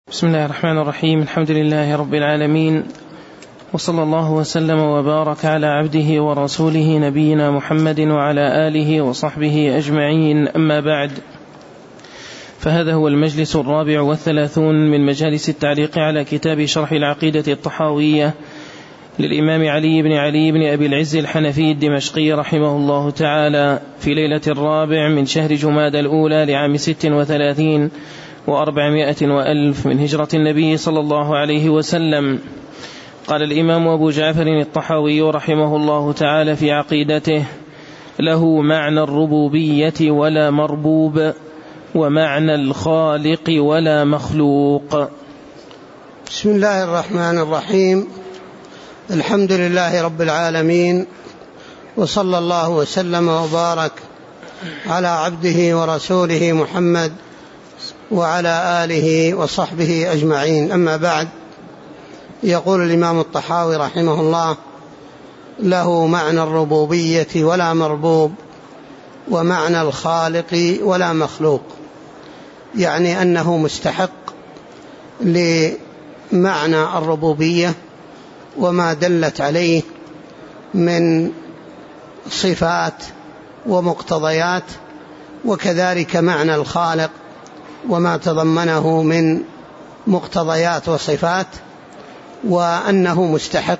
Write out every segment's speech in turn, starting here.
بسم الله الرحمن الرحيم. الحمد لله رب العالمين، وصلى الله وسلم وبارك على عبده ورسوله نبينا محمد وعلى آله وصحبه أجمعين. أما بعد، فهذا هو المجلس 34 من مجالس التعليق على كتاب شرح العقيدة الطحاوية للإمام علي بن أبي العز الحنفي الدمشقي رحمه الله تعالى، في ليلة 4 من شهر جمادى الأولى لعام 36 و400 وألف من هجرة النبي صلى الله عليه وسلم. قال الإمام أبو جعفر الطحاوي رحمه الله تعالى في عقيدته: له معنى الربوبية ولا مربوب، ومعنى الخالق ولا مخلوق. بسم الله الرحمن الرحيم. الحمد لله رب العالمين، وصلى الله وسلم وبارك على عبده ورسوله محمد وعلى آله وصحبه أجمعين. أما بعد، يقول الإمام الطحاوي رحمه الله: له معنى الربوبية ولا مربوب، ومعنى الخالق ولا مخلوق، يعني أنه مستحق لمعنى الربوبية وما دلت عليه من صفات ومقتضيات، وكذلك معنى الخالق وما تضمنه من مقتضيات وصفات، وأنه مستحق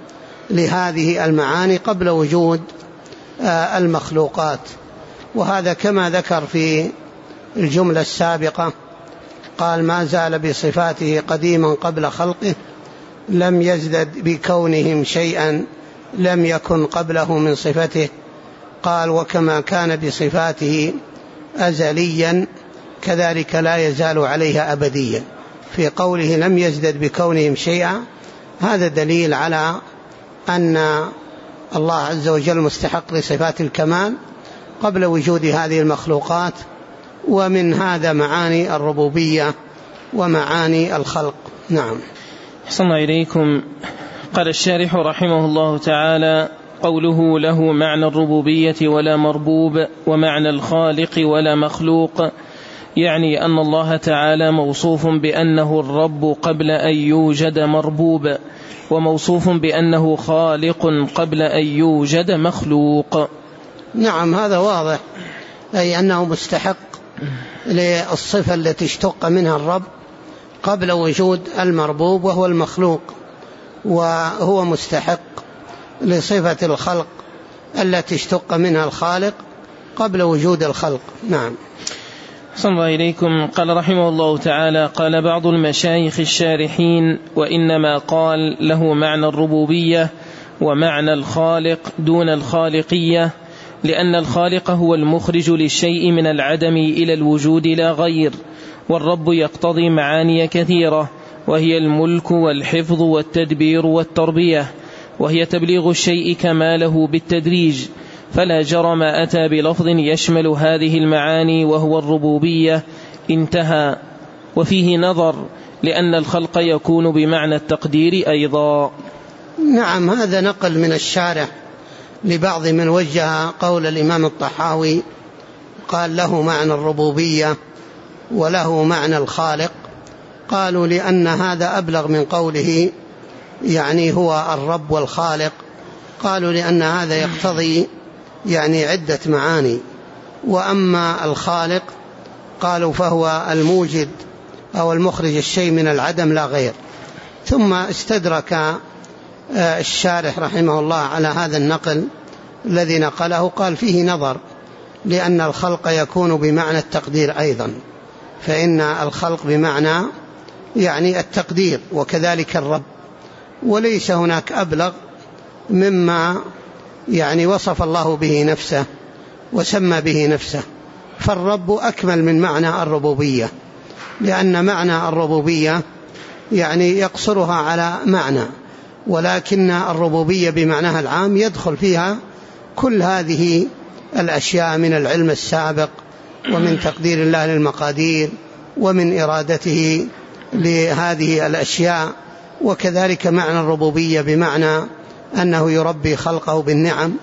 لهذه المعاني قبل وجود المخلوقات. وهذا كما ذكر في الجملة السابقة، قال: ما زال بصفاته قديما قبل خلقه، لم يزدد بكونهم شيئا لم يكن قبله من صفته. قال: وكما كان بصفاته أزليا كذلك لا يزال عليها أبديا. في قوله لم يزدد بكونهم شيئا، هذا دليل على أن الله عز وجل مستحق لصفات الكمال قبل وجود هذه المخلوقات، ومن هذا معاني الربوبية ومعاني الخلق. نعم. أحسن إليكم. قال الشارح رحمه الله تعالى: قوله له معنى الربوبية ولا مربوب، ومعنى الخالق ولا مخلوق، يعني أن الله تعالى موصوف بأنه الرب قبل أن يوجد مربوب، وموصوف بأنه خالق قبل أن يوجد مخلوق. نعم، هذا واضح، أي أنه مستحق للصفة التي اشتق منها الرب قبل وجود المربوب وهو المخلوق، وهو مستحق لصفة الخلق التي اشتق منها الخالق قبل وجود الخلق. نعم. صلى الله إليكم. قال رحمه الله تعالى: قال بعض المشايخ الشارحين: وإنما قال له معنى الربوبية ومعنى الخالق دون الخالقية، لأن الخالق هو المخرج للشيء من العدم إلى الوجود لا غير، والرب يقتضي معاني كثيرة، وهي الملك والحفظ والتدبير والتربية، وهي تبليغ الشيء كماله بالتدريج، فلا جرم أتى بلفظ يشمل هذه المعاني وهو الربوبية. انتهى. وفيه نظر، لأن الخلق يكون بمعنى التقدير أيضا. نعم، هذا نقل من الشارح لبعض من وجه قول الإمام الطحاوي، قال له معنى الربوبية وله معنى الخالق. قالوا لأن هذا أبلغ من قوله يعني هو الرب والخالق. قالوا لأن هذا يقتضي يعني عدة معاني. وأما الخالق قالوا فهو الموجد أو المخرج الشيء من العدم لا غير. ثم استدرك الشارح رحمه الله على هذا النقل الذي نقله، قال فيه نظر، لأن الخلق يكون بمعنى التقدير أيضا، فإن الخلق بمعنى يعني التقدير، وكذلك الرب، وليس هناك أبلغ مما يعني وصف الله به نفسه وسمى به نفسه. فالرب أكمل من معنى الربوبية، لأن معنى الربوبية يعني يقصرها على معنى، ولكن الربوبية بمعناها العام يدخل فيها كل هذه الأشياء من العلم السابق، ومن تقدير الله للمقادير، ومن إرادته لهذه الأشياء. وكذلك معنى الربوبية بمعنى أنه يربي خلقه بالنعم.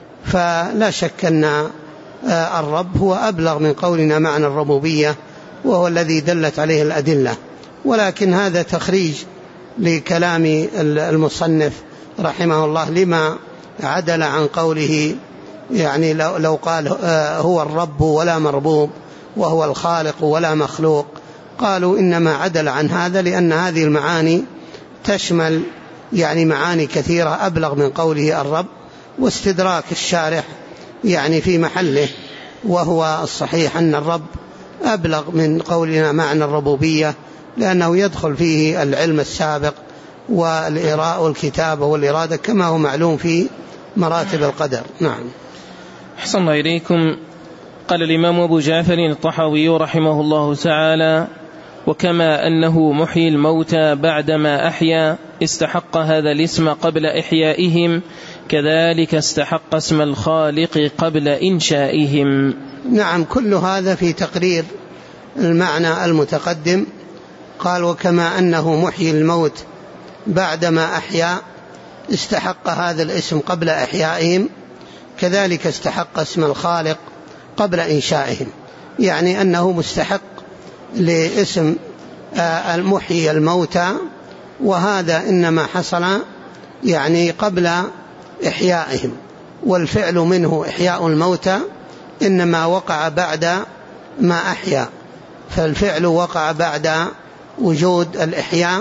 فلا شك أن الرب هو أبلغ من قولنا معنى الربوبية، وهو الذي دلت عليه الأدلة. ولكن هذا تخريج لكلام المصنف رحمه الله لما عدل عن قوله، يعني لو قال هو الرب ولا مربوب وهو الخالق ولا مخلوق، قالوا إنما عدل عن هذا لأن هذه المعاني تشمل يعني معاني كثيرة أبلغ من قوله الرب، واستدراك الشارح يعني في محله، وهو الصحيح أن الرب أبلغ من قولنا معنى الربوبية، لأنه يدخل فيه العلم السابق والإراء والكتابة والإرادة كما هو معلوم في مراتب القدر. نعم. أحسن الله إليكم. قال الإمام أبو جعفر الطحاوي رحمه الله تعالى: وكما أنه محيي الموتى بعدما أحيا استحق هذا الاسم قبل إحيائهم، كذلك استحق اسم الخالق قبل إنشائهم. نعم، كل هذا في تقرير المعنى المتقدم. قال: وكما أنه محيي الموت بعدما أحيا استحق هذا الاسم قبل إحيائهم، كذلك استحق اسم الخالق قبل إنشائهم، يعني أنه مستحق لاسم المحيي الموتى، وهذا إنما حصل يعني قبل إحيائهم، والفعل منه إحياء الموتى إنما وقع بعد ما أحيا، فالفعل وقع بعد وجود الإحياء،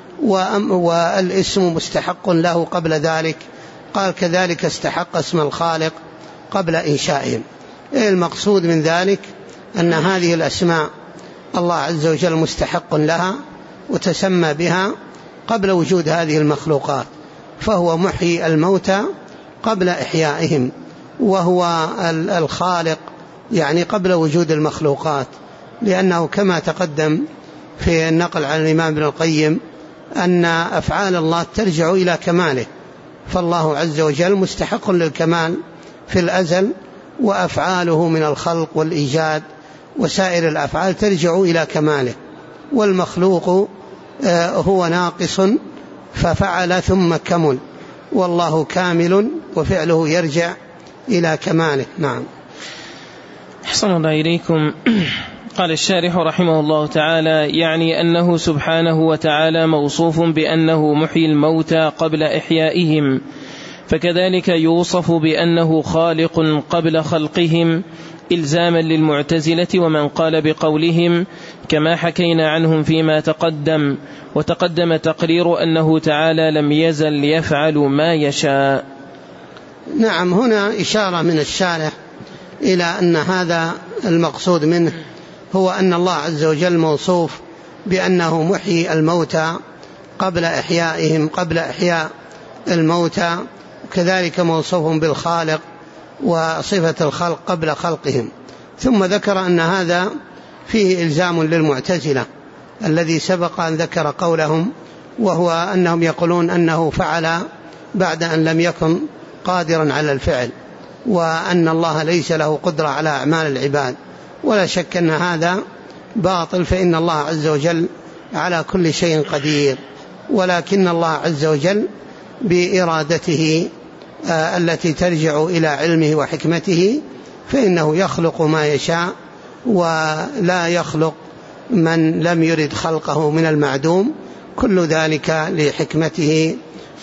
والاسم مستحق له قبل ذلك. قال: كذلك استحق اسم الخالق قبل إنشائهم. المقصود من ذلك أن هذه الأسماء الله عز وجل مستحق لها وتسمى بها قبل وجود هذه المخلوقات، فهو محيي الموتى قبل إحيائهم، وهو الخالق يعني قبل وجود المخلوقات، لأنه كما تقدم في النقل عن الإمام ابن القيم أن أفعال الله ترجع إلى كماله، فالله عز وجل مستحق للكمال في الأزل، وأفعاله من الخلق والإيجاد وسائر الأفعال ترجع إلى كماله، والمخلوق هو ناقص ففعل ثم كمل، والله كامل وفعله يرجع إلى كماله. نعم. أحسن الله إليكم. قال الشارح رحمه الله تعالى: يعني أنه سبحانه وتعالى موصوف بأنه محيي الموتى قبل إحيائهم، فكذلك يوصف بأنه خالق قبل خلقهم، إلزاما للمعتزلة ومن قال بقولهم، كما حكينا عنهم فيما تقدم، وتقدم تقرير أنه تعالى لم يزل يفعل ما يشاء. نعم، هنا إشارة من الشارح إلى أن هذا المقصود منه هو أن الله عز وجل موصوف بأنه محيي الموتى قبل إحيائهم، قبل إحياء الموتى، وكذلك موصوف بالخالق وصفة الخلق قبل خلقهم. ثم ذكر أن هذا فيه إلزام للمعتزلة الذي سبق أن ذكر قولهم، وهو أنهم يقولون أنه فعل بعد أن لم يكن قادرا على الفعل، وأن الله ليس له قدرة على أعمال العباد، ولا شك أن هذا باطل، فإن الله عز وجل على كل شيء قدير، ولكن الله عز وجل بإرادته التي ترجع إلى علمه وحكمته فإنه يخلق ما يشاء، ولا يخلق من لم يرد خلقه من المعدوم، كل ذلك لحكمته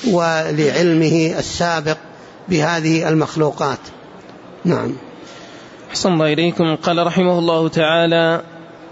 ولعلمه السابق بهذه المخلوقات. نعم. أحسن الله إليكم. قال رحمه الله تعالى: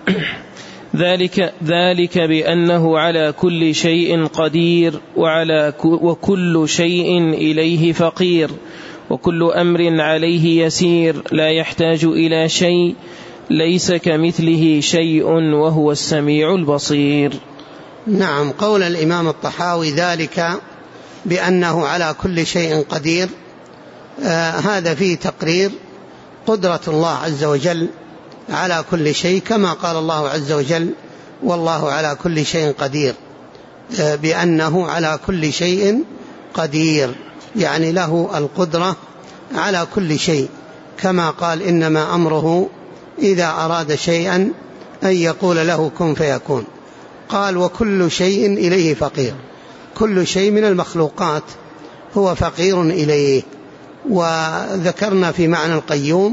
ذلك بأنه على كل شيء قدير، وكل شيء إليه فقير، وكل أمر عليه يسير، لا يحتاج إلى شيء، ليس كمثله شيء، وهو السميع البصير. نعم. قول الإمام الطحاوي ذلك بأنه على كل شيء قدير، هذا فيه تقرير قدرة الله عز وجل على كل شيء، كما قال الله عز وجل: والله على كل شيء قدير، بأنه على كل شيء قدير، يعني له القدرة على كل شيء، كما قال: إنما أمره إذا أراد شيئا أن يقول له كن فيكون. قال: وكل شيء إليه فقير، كل شيء من المخلوقات هو فقير إليه. وذكرنا في معنى القيوم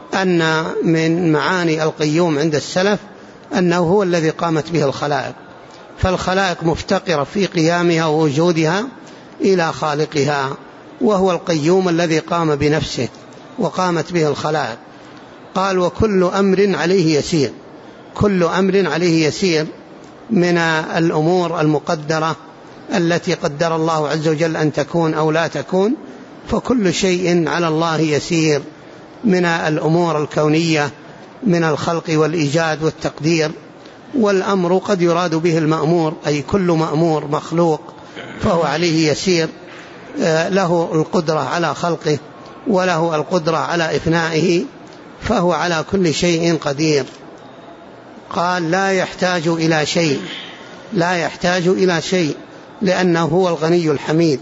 أن من معاني القيوم عند السلف أنه هو الذي قامت به الخلائق، فالخلائق مفتقرة في قيامها ووجودها إلى خالقها، وهو القيوم الذي قام بنفسه وقامت به الخلائق. قال وكل أمر عليه يسير، كل أمر عليه يسير من الأمور المقدرة التي قدر الله عز وجل أن تكون أو لا تكون، فكل شيء على الله يسير من الأمور الكونية من الخلق والإيجاد والتقدير. والأمر قد يراد به المأمور، أي كل مأمور مخلوق فهو عليه يسير، له القدرة على خلقه وله القدرة على إفنائه، فهو على كل شيء قدير. قال لا يحتاج إلى شيء، لا يحتاج إلى شيء لأنه هو الغني الحميد،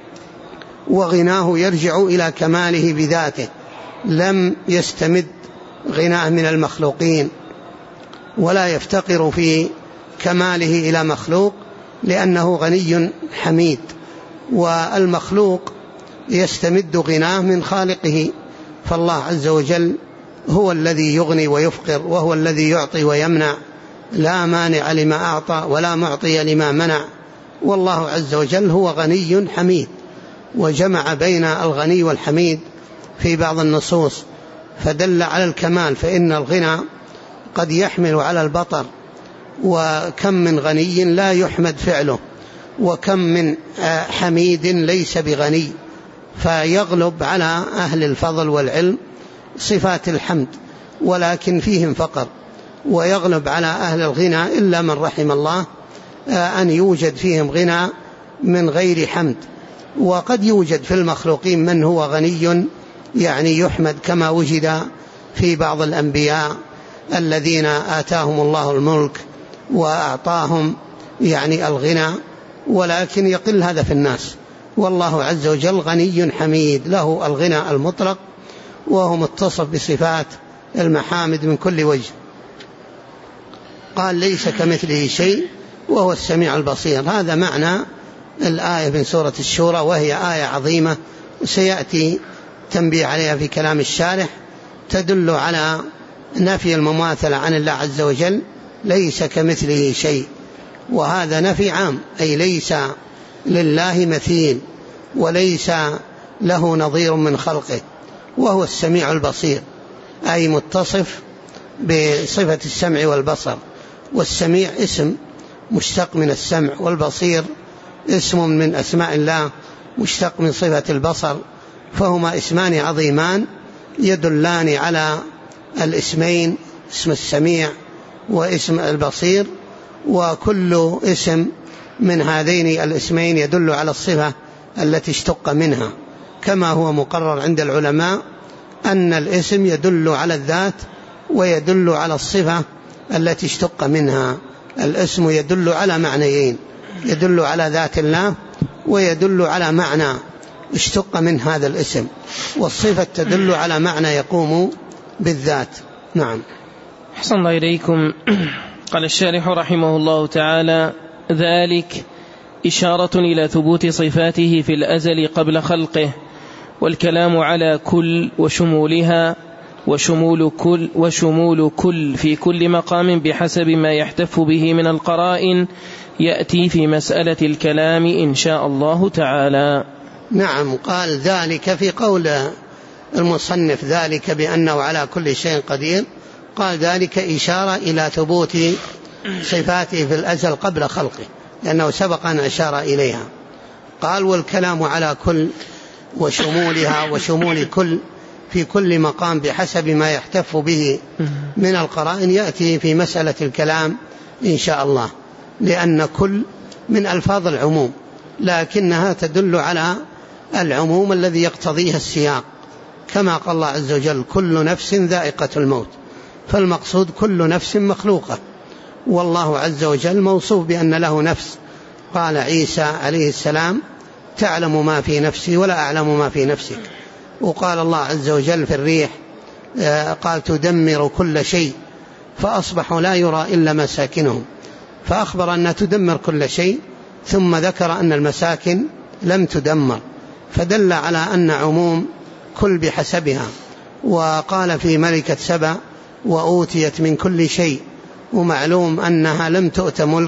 وغناه يرجع إلى كماله بذاته، لم يستمد غناه من المخلوقين، ولا يفتقر في كماله إلى مخلوق لأنه غني حميد. والمخلوق يستمد غناه من خالقه، فالله عز وجل هو الذي يغني ويفقر، وهو الذي يعطي ويمنع، لا مانع لما أعطى ولا معطي لما منع، والله عز وجل هو غني حميد. وجمع بين الغني والحميد في بعض النصوص فدل على الكمال، فإن الغنى قد يحمل على البطر، وكم من غني لا يحمد فعله، وكم من حميد ليس بغني، فيغلب على أهل الفضل والعلم صفات الحمد ولكن فيهم فقر، ويغلب على أهل الغنى إلا من رحم الله أن يوجد فيهم غنى من غير حمد. وقد يوجد في المخلوقين من هو غني يعني يحمد، كما وجد في بعض الأنبياء الذين آتاهم الله الملك وأعطاهم يعني الغنى، ولكن يقل هذا في الناس. والله عز وجل غني حميد، له الغنى المطلق، وهو متصف بصفات المحامد من كل وجه. قال ليس كمثله شيء وهو السميع البصير. هذا معنى الآية من سورة الشورى، وهي آية عظيمة وسيأتي تنبيه عليها في كلام الشارح، تدل على نفي المماثلة عن الله عز وجل، ليس كمثله شيء، وهذا نفي عام، أي ليس لله مثيل وليس له نظير من خلقه، وهو السميع البصير، أي متصف بصفة السمع والبصر. والسميع اسم مشتق من السمع، والبصير اسم من أسماء الله مشتق من صفة البصر، فهما اسمان عظيمان يدلان على الاسمين، اسم السميع واسم البصير، وكل اسم من هذين الاسمين يدل على الصفة التي اشتق منها، كما هو مقرر عند العلماء أن الاسم يدل على الذات ويدل على الصفة التي اشتق منها. الاسم يدل على معنيين، يدل على ذات الله ويدل على معنى اشتق من هذا الاسم، والصفة تدل على معنى يقوم بالذات. نعم. أحسن الله إليكم. قال الشارح رحمه الله تعالى: ذلك إشارة إلى ثبوت صفاته في الأزل قبل خلقه، والكلام على كل وشمولها، وشمول كل في كل مقام بحسب ما يحتف به من القرائن يأتي في مسألة الكلام إن شاء الله تعالى. نعم. قال ذلك في قول المصنف ذلك بأنه على كل شيء قدير، قال ذلك إشارة إلى ثبوت صفاته في الأزل قبل خلقه، لأنه سبق أن أشار إليها. قال والكلام على كل وشمولها وشمول كل في كل مقام بحسب ما يحتف به من القرائن يأتي في مسألة الكلام إن شاء الله، لأن كل من ألفاظ العموم، لكنها تدل على العموم الذي يقتضيها السياق، كما قال الله عز وجل كل نفس ذائقة الموت، فالمقصود كل نفس مخلوقة، والله عز وجل موصوف بأن له نفس. قال عيسى عليه السلام تعلم ما في نفسي ولا أعلم ما في نفسك. وقال الله عز وجل في الريح قال تدمر كل شيء فأصبحوا لا يرى إلا مساكنهم، فأخبر أنها تدمر كل شيء، ثم ذكر أن المساكن لم تدمر، فدل على أن عموم كل بحسبها. وقال في ملكة سبأ وأوتيت من كل شيء، ومعلوم أنها لم تؤت ملك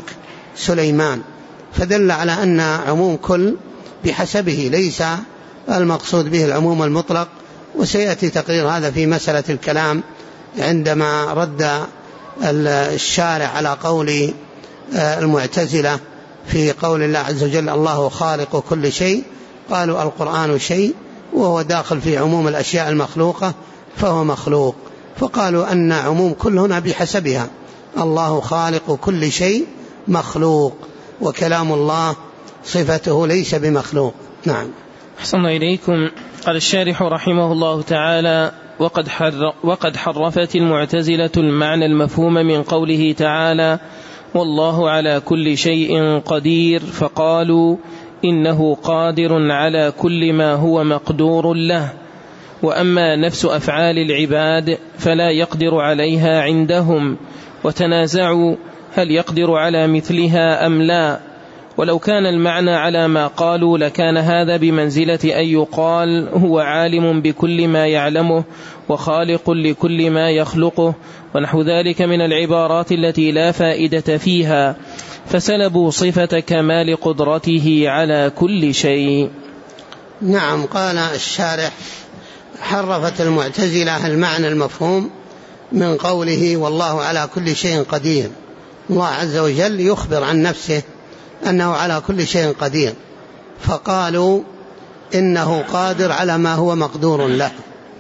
سليمان، فدل على أن عموم كل بحسبه، ليس المقصود به العموم المطلق. وسيأتي تقرير هذا في مسألة الكلام عندما رد الشارع على قول المعتزلة في قول الله عز وجل الله خالق كل شيء، قالوا القرآن شيء وهو داخل في عموم الأشياء المخلوقة فهو مخلوق، فقالوا أن عموم كل هنا بحسبها، الله خالق كل شيء مخلوق، وكلام الله صفته ليس بمخلوق. نعم. أحسن إليكم. قال الشارح رحمه الله تعالى: وقد حرفت المعتزلة المعنى المفهوم من قوله تعالى والله على كل شيء قدير، فقالوا إنه قادر على كل ما هو مقدور له، وأما نفس أفعال العباد فلا يقدر عليها عندهم، وتنازعوا هل يقدر على مثلها أم لا. ولو كان المعنى على ما قالوا لكان هذا بمنزلة أن يقال هو عالم بكل ما يعلمه وخالق لكل ما يخلقه، ونحو ذلك من العبارات التي لا فائدة فيها، فسلبوا صفة كمال قدرته على كل شيء. نعم. قال الشارح: حرفت المعتزلة المعنى المفهوم من قوله والله على كل شيء قدير. الله عز وجل يخبر عن نفسه أنه على كل شيء قدير، فقالوا إنه قادر على ما هو مقدور له،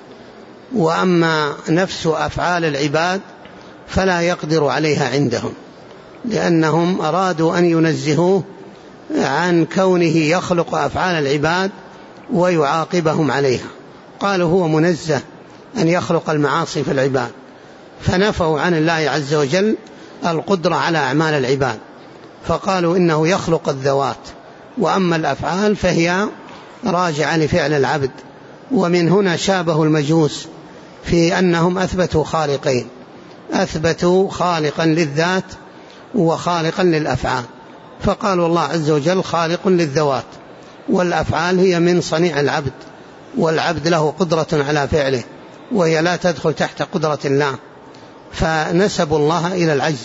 وأما نفس أفعال العباد فلا يقدر عليها عندهم، لأنهم أرادوا أن ينزهوه عن كونه يخلق أفعال العباد ويعاقبهم عليها. قالوا هو منزه أن يخلق المعاصي في العباد، فنفوا عن الله عز وجل القدرة على أعمال العباد، فقالوا إنه يخلق الذوات، وأما الأفعال فهي راجعة لفعل العبد. ومن هنا شابه المجوس في أنهم أثبتوا خالقين، أثبتوا خالقا للذات وخالقا للأفعال، فقالوا الله عز وجل خالق للذوات، والأفعال هي من صنيع العبد، والعبد له قدرة على فعله وهي لا تدخل تحت قدرة الله، فنسبوا الله إلى العجز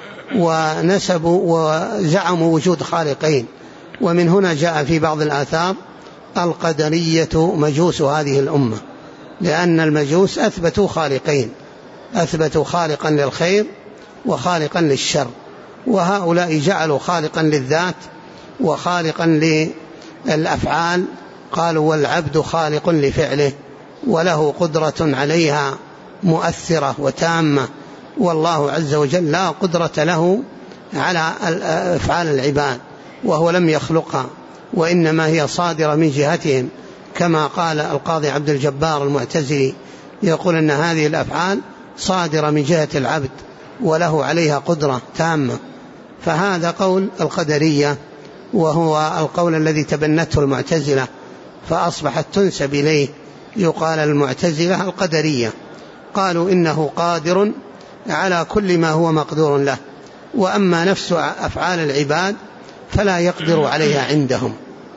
وزعموا وجود خالقين. ومن هنا جاء في بعض الآثار القدرية مجوس هذه الأمة، لأن المجوس أثبتوا خالقين، أثبتوا خالقا للخير وخالقا للشر، وهؤلاء جعلوا خالقا للذات وخالقا للأفعال، قالوا والعبد خالق لفعله وله قدرة عليها مؤثرة وتامة، والله عز وجل لا قدرة له على أفعال العباد وهو لم يخلقها، وإنما هي صادرة من جهتهم، كما قال القاضي عبد الجبار المعتزلي يقول أن هذه الأفعال صادرة من جهة العبد وله عليها قدرة تامة. فهذا قول القدرية، وهو القول الذي تبنته المعتزلة فأصبحت تنسب إليه، يقال المعتزلة القدرية، قالوا إنه قادر على كل ما هو مقدور له، وأما نفس أفعال العباد فلا يقدر عليها عندهم.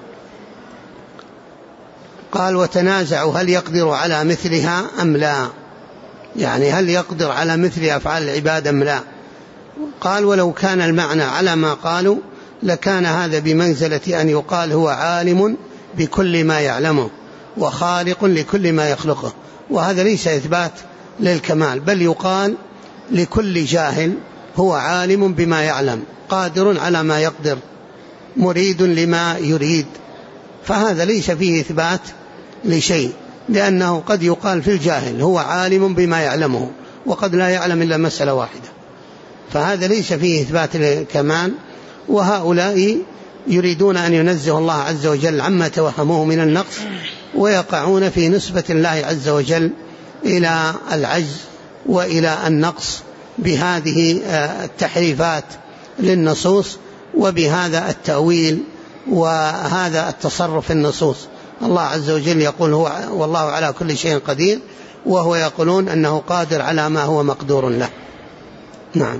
قال وتنازعوا هل يقدر على مثلها أم لا، يعني هل يقدر على مثل أفعال العباد أم لا. قال ولو كان المعنى على ما قالوا لكان هذا بمنزلة أن يقال هو عالم بكل ما يعلمه وخالق لكل ما يخلقه، وهذا ليس إثبات للكمال، بل يقال لكل جاهل هو عالم بما يعلم، قادر على ما يقدر، مريد لما يريد، فهذا ليس فيه إثبات لشيء، لأنه قد يقال في الجاهل هو عالم بما يعلمه وقد لا يعلم إلا مسألة واحدة، فهذا ليس فيه إثبات للكمال. وهؤلاء يريدون أن ينزه الله عز وجل عما توهموه من النقص، ويقعون في نسبة الله عز وجل إلى العجز وإلى النقص بهذه التحريفات للنصوص وبهذا التأويل وهذا التصرف في النصوص. الله عز وجل يقول هو والله على كل شيء قدير، وهو يقولون أنه قادر على ما هو مقدور له. نعم.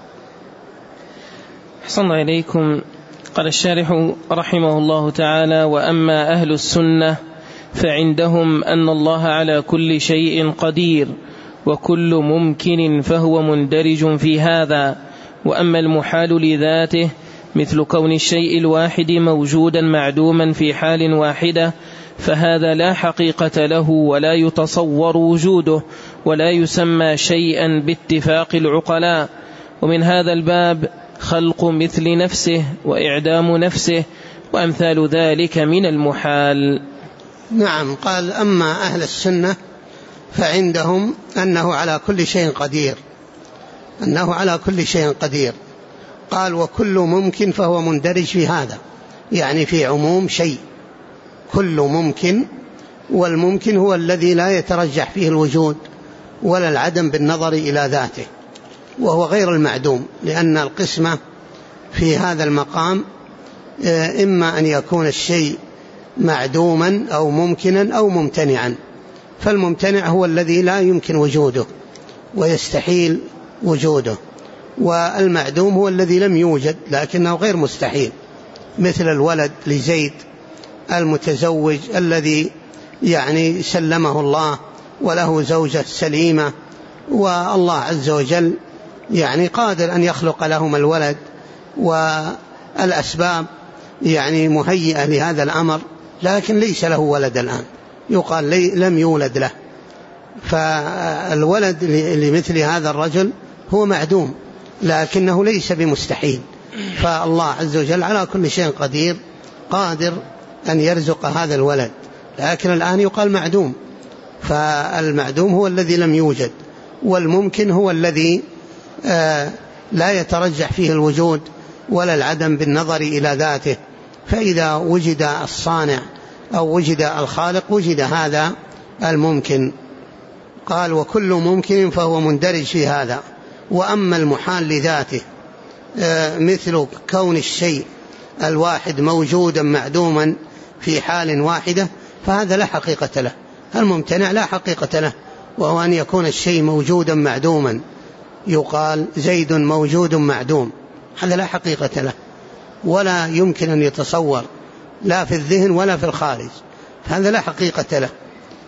أحسن إليكم. قال الشارح رحمه الله تعالى: وأما أهل السنة فعندهم أن الله على كل شيء قدير، وكل ممكن فهو مندرج في هذا، وأما المحال لذاته مثل كون الشيء الواحد موجودا معدوما في حال واحدة، فهذا لا حقيقة له ولا يتصور وجوده ولا يسمى شيئا باتفاق العقلاء. ومن هذا الباب خلق مثل نفسه وإعدام نفسه وأمثال ذلك من المحال. نعم. قال: أما أهل السنة فعندهم أنه على كل شيء قدير، أنه على كل شيء قدير. قال: وكل ممكن فهو مندرج في هذا، يعني في عموم شيء، كل ممكن، والممكن هو الذي لا يترجح فيه الوجود ولا العدم بالنظر إلى ذاته، وهو غير المعدوم، لأن القسمة في هذا المقام إما أن يكون الشيء معدوما أو ممكنا أو ممتنعا، فالممتنع هو الذي لا يمكن وجوده ويستحيل وجوده، والمعدوم هو الذي لم يوجد لكنه غير مستحيل، مثل الولد لزيد المتزوج الذي يعني سلمه الله وله زوجة سليمة، والله عز وجل يعني قادر أن يخلق لهم الولد، والأسباب يعني مهيئة لهذا الأمر، لكن ليس له ولد الآن، يقال لم يولد له. فالولد لمثل هذا الرجل هو معدوم لكنه ليس بمستحيل، فالله عز وجل على كل شيء قدير، قادر أن يرزق هذا الولد، لكن الآن يقال معدوم. فالمعدوم هو الذي لم يوجد، والممكن هو الذي لا يترجح فيه الوجود ولا العدم بالنظر إلى ذاته، فإذا وجد الصانع أو وجد الخالق وجد هذا الممكن. قال: وكل ممكن فهو مندرج في هذا. وأما المحال لذاته مثل كون الشيء الواحد موجودا معدوما في حال واحدة، فهذا لا حقيقة له. الممتنع لا حقيقة له، وهو أن يكون الشيء موجودا معدوما، يقال زيد موجود معدوم، هذا لا حقيقة له ولا يمكن أن يتصور لا في الذهن ولا في الخارج، هذا لا حقيقة له.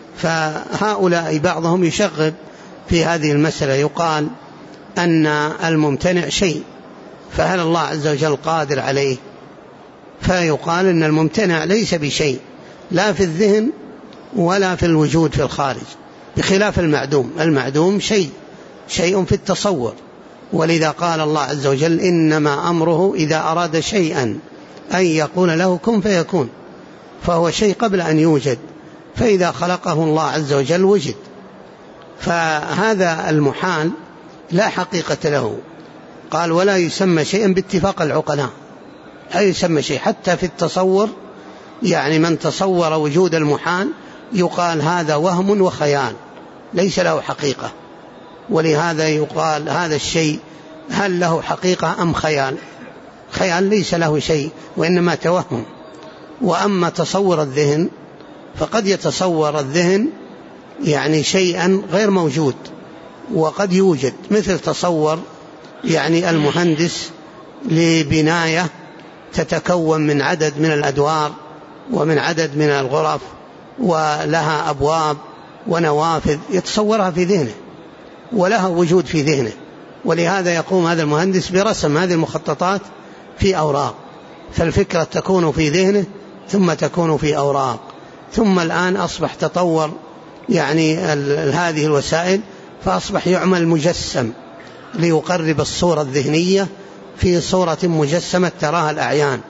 فهؤلاء بعضهم يشغب في هذه المسألة، يقال أن الممتنع شيء، فهل الله عز وجل قادر عليه؟ فيقال أن الممتنع ليس بشيء لا في الذهن ولا في الوجود في الخارج، بخلاف المعدوم. المعدوم شيء في التصور، ولذا قال الله عز وجل: إنما أمره إذا أراد شيئا أن يقول له كن فيكون، فهو شيء قبل أن يوجد، فإذا خلقه الله عز وجل وجد. فهذا المحال لا حقيقة له. قال: ولا يسمى شيئا باتفاق العقلاء، لا يسمى شيء حتى في التصور، يعني من تصور وجود المحال يقال هذا وهم وخيال ليس له حقيقة، ولهذا يقال هذا الشيء هل له حقيقة أم خيال؟ خيال ليس له شيء وإنما توهم. وأما تصور الذهن فقد يتصور الذهن يعني شيئا غير موجود وقد يوجد، مثل تصور يعني المهندس لبناية تتكون من عدد من الأدوار ومن عدد من الغرف ولها أبواب ونوافذ، يتصورها في ذهنه ولها وجود في ذهنه، ولهذا يقوم هذا المهندس برسم هذه المخططات في أوراق، فالفكرة تكون في ذهنه ثم تكون في أوراق، ثم الآن أصبح تطور يعني هذه الوسائل، فأصبح يعمل مجسم ليقرب الصورة الذهنية في صورة مجسمة تراها الأعيان،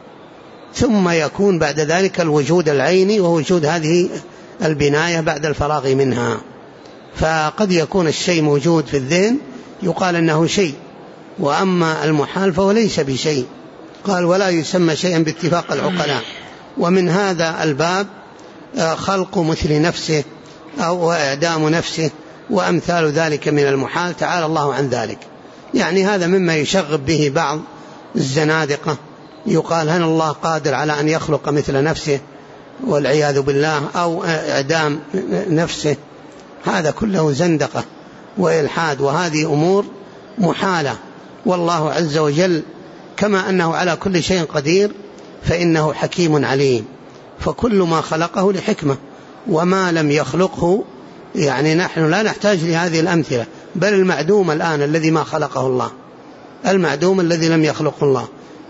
ثم يكون بعد ذلك الوجود العيني ووجود هذه البناية بعد الفراغ منها. فقد يكون الشيء موجود في الذهن يقال أنه شيء، وأما المحال فهو ليس بشيء. قال: ولا يسمى شيئا باتفاق العقلاء. ومن هذا الباب خلق مثل نفسه أو إعدام نفسه وأمثال ذلك من المحال، تعالى الله عن ذلك. يعني هذا مما يشغب به بعض الزنادقة، يقال هل الله قادر على أن يخلق مثل نفسه والعياذ بالله، أو إعدام نفسه، هذا كله زندقة وإلحاد، وهذه أمور محالة. والله عز وجل كما أنه على كل شيء قدير فإنه حكيم عليم، فكل ما خلقه لحكمة، وما لم يخلقه يعني نحن لا نحتاج لهذه الأمثلة، بل المعدوم الآن الذي ما خلقه الله، المعدوم الذي لم يخلقه الله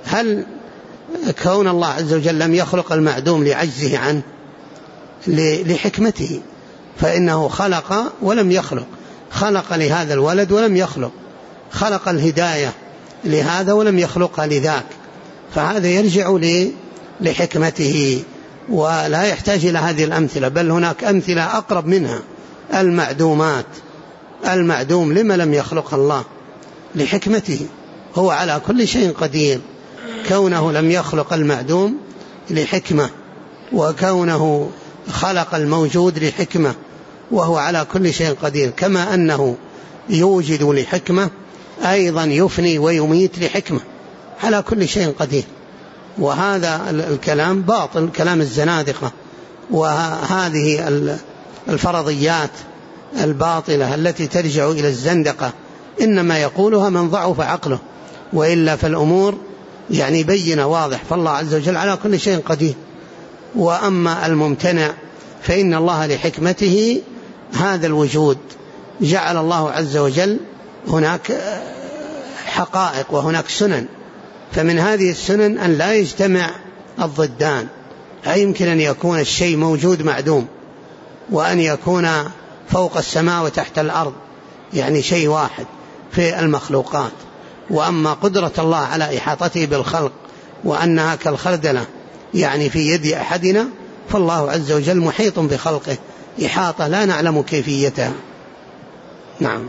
هل كون الله عز وجل لم يخلق المعدوم لعجزه عنه؟ لحكمته، فإنه خلق ولم يخلق، خلق لهذا الولد ولم يخلق، خلق الهداية لهذا ولم يخلقها لذاك، فهذا يرجع لحكمته ولا يحتاج إلى هذه الأمثلة، بل هناك أمثلة أقرب منها. المعدومات، المعدوم لما لم يخلق الله؟ لحكمته، هو على كل شيء قدير. كونه لم يخلق المعدوم لحكمة، وكونه خلق الموجود لحكمة، وهو على كل شيء قدير. كما أنه يوجد لحكمة، أيضا يفني ويميت لحكمة، على كل شيء قدير. وهذا الكلام باطل، كلام الزنادقة، وهذه الفرضيات الباطلة التي ترجع إلى الزندقة إنما يقولها من ضعف عقله، وإلا فالأمور يعني بينة واضح، فالله عز وجل على كل شيء قدير. وأما الممتنع فإن الله لحكمته هذا الوجود جعل الله عز وجل هناك حقائق وهناك سنن، فمن هذه السنن أن لا يجتمع الضدان، لا يمكن أن يكون الشيء موجود معدوم، وأن يكون فوق السماء وتحت الأرض، يعني شيء واحد في المخلوقات. وأما قدرة الله على إحاطته بالخلق وأنها كالخردلة يعني في يد أحدنا، فالله عز وجل محيط بخلقه إحاطة لا نعلم كيفيتها. نعم.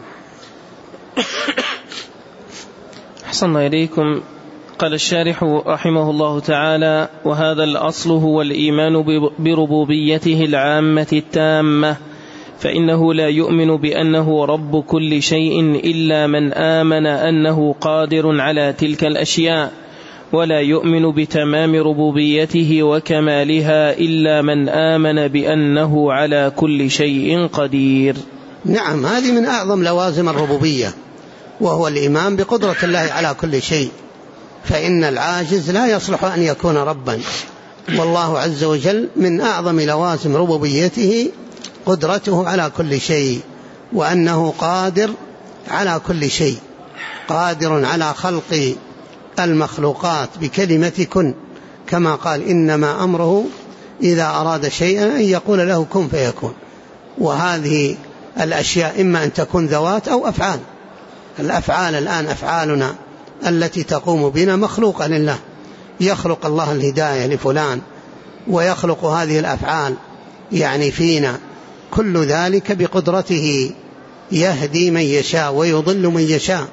أحسن إليكم. قال الشارح رحمه الله تعالى: وهذا الأصل هو الإيمان بربوبيته العامة التامة، فإنه لا يؤمن بأنه رب كل شيء إلا من آمن أنه قادر على تلك الأشياء، ولا يؤمن بتمام ربوبيته وكمالها إلا من آمن بأنه على كل شيء قدير. نعم، هذه من أعظم لوازم الربوبية، وهو الإيمان بقدرة الله على كل شيء، فإن العاجز لا يصلح أن يكون ربا، والله عز وجل من أعظم لوازم ربوبيته قدرته على كل شيء، وأنه قادر على كل شيء، قادر على خلق المخلوقات بكلمة كن، كما قال: إنما أمره إذا أراد شيئا أن يقول له كن فيكون. وهذه الأشياء إما أن تكون ذوات أو أفعال. الأفعال الآن أفعالنا التي تقوم بنا مخلوقة لله، يخلق الله الهداية لفلان ويخلق هذه الأفعال يعني فينا، كل ذلك بقدرته، يهدي من يشاء ويضل من يشاء،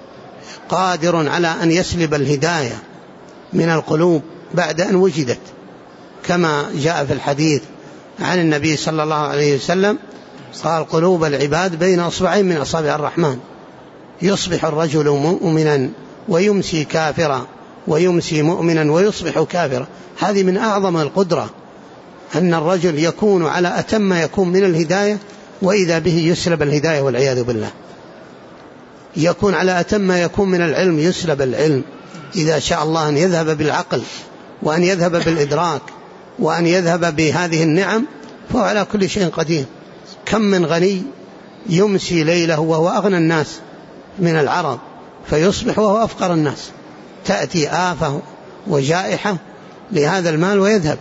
قادر على أن يسلب الهداية من القلوب بعد أن وجدت، كما جاء في الحديث عن النبي صلى الله عليه وسلم قال: قلوب العباد بين أصبعين من أصابع الرحمن، يصبح الرجل مؤمنا ويمسي كافرا، ويمسي مؤمنا ويصبح كافرا. هذه من أعظم القدرة، أن الرجل يكون على أتم ما يكون من الهداية، وإذا به يسلب الهداية والعياذ بالله. يكون على أتم ما يكون من العلم، يسلب العلم، إذا شاء الله أن يذهب بالعقل وأن يذهب بالإدراك وأن يذهب بهذه النعم، فهو على كل شيء قدير. كم من غني يمسي ليله وهو أغنى الناس من العرب، فيصبح وهو أفقر الناس، تأتي آفة وجائحة لهذا المال ويذهب،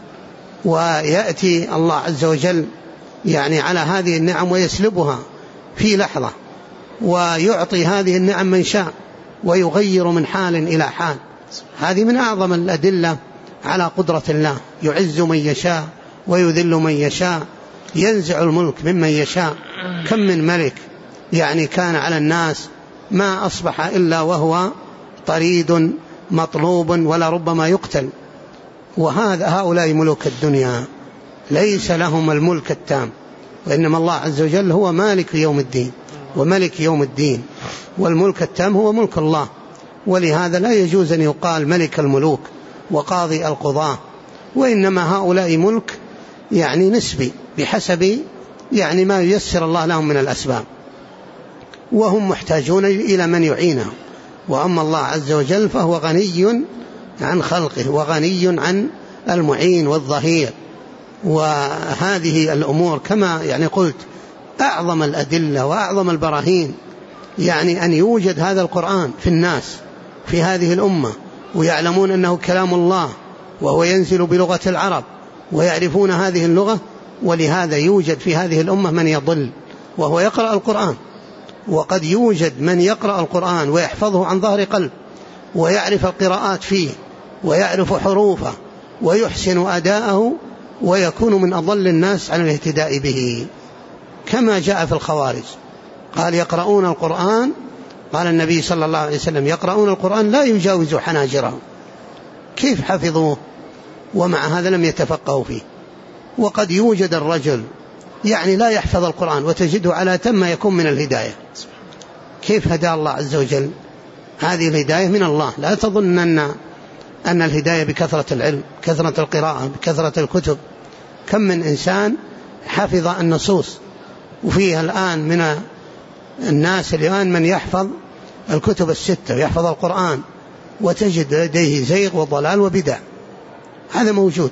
ويأتي الله عز وجل يعني على هذه النعم ويسلبها في لحظة، ويعطي هذه النعم من شاء، ويغير من حال إلى حال. هذه من أعظم الأدلة على قدرة الله، يعز من يشاء ويذل من يشاء، ينزع الملك ممن يشاء. كم من ملك يعني كان على الناس ما أصبح إلا وهو طريد مطلوب ولا ربما يقتل. هؤلاء ملوك الدنيا ليس لهم الملك التام، وإنما الله عز وجل هو مالك يوم الدين وملك يوم الدين، والملك التام هو ملك الله. ولهذا لا يجوز أن يقال ملك الملوك وقاضي القضاة، وإنما هؤلاء ملك يعني نسبي بحسب يعني ما ييسر الله لهم من الأسباب، وهم محتاجون إلى من يعينهم. وأما الله عز وجل فهو غني عن خلقه وغني عن المعين والظهير. وهذه الأمور كما يعني قلت أعظم الأدلة وأعظم البراهين يعني أن يوجد هذا القرآن في الناس في هذه الأمة، ويعلمون أنه كلام الله وهو ينزل بلغة العرب ويعرفون هذه اللغة. ولهذا يوجد في هذه الأمة من يضل وهو يقرأ القرآن، وقد يوجد من يقرأ القرآن ويحفظه عن ظهر قلب ويعرف القراءات فيه ويعرف حروفه ويحسن أداءه ويكون من أضل الناس عن الاهتداء به، كما جاء في الخوارج قال يقرؤون القرآن، قال النبي صلى الله عليه وسلم يقرؤون القرآن لا يجاوز حناجرهم. كيف حفظوه ومع هذا لم يتفقهوا فيه؟ وقد يوجد الرجل يعني لا يحفظ القرآن وتجده على تم يكون من الهداية. كيف هدى الله عز وجل؟ هذه الهداية من الله. لا تظن أن الهداية بكثرة العلم، كثرة القراءة، بكثرة الكتب. كم من إنسان حفظ النصوص، وفيها الآن من الناس الآن من يحفظ الكتب الستة ويحفظ القرآن وتجد لديه زيغ وضلال وبدع، هذا موجود.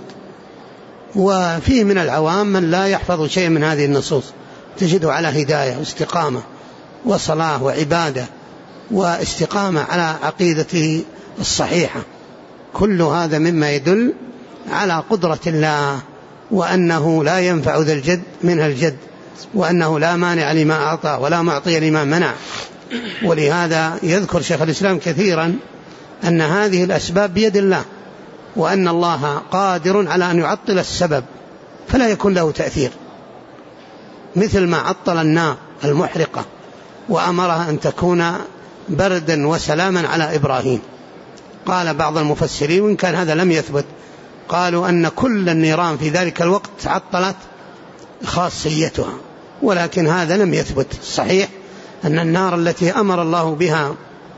وفيه من العوام من لا يحفظ شيء من هذه النصوص تجده على هداية واستقامة وصلاة وعبادة واستقامة على عقيدته الصحيحة. كل هذا مما يدل على قدرة الله، وأنه لا ينفع ذا الجد منها الجد، وأنه لا مانع لما أعطى ولا معطي لما منع. ولهذا يذكر شيخ الإسلام كثيرا أن هذه الأسباب بيد الله، وأن الله قادر على أن يعطل السبب فلا يكون له تأثير، مثل ما عطل النار المحرقة وأمرها أن تكون بردا وسلاما على إبراهيم. قال بعض المفسرين وإن كان هذا لم يثبت، قالوا أن كل النيران في ذلك الوقت عطلت خاصيتها، ولكن هذا لم يثبت. صحيح أن النار التي أمر الله بها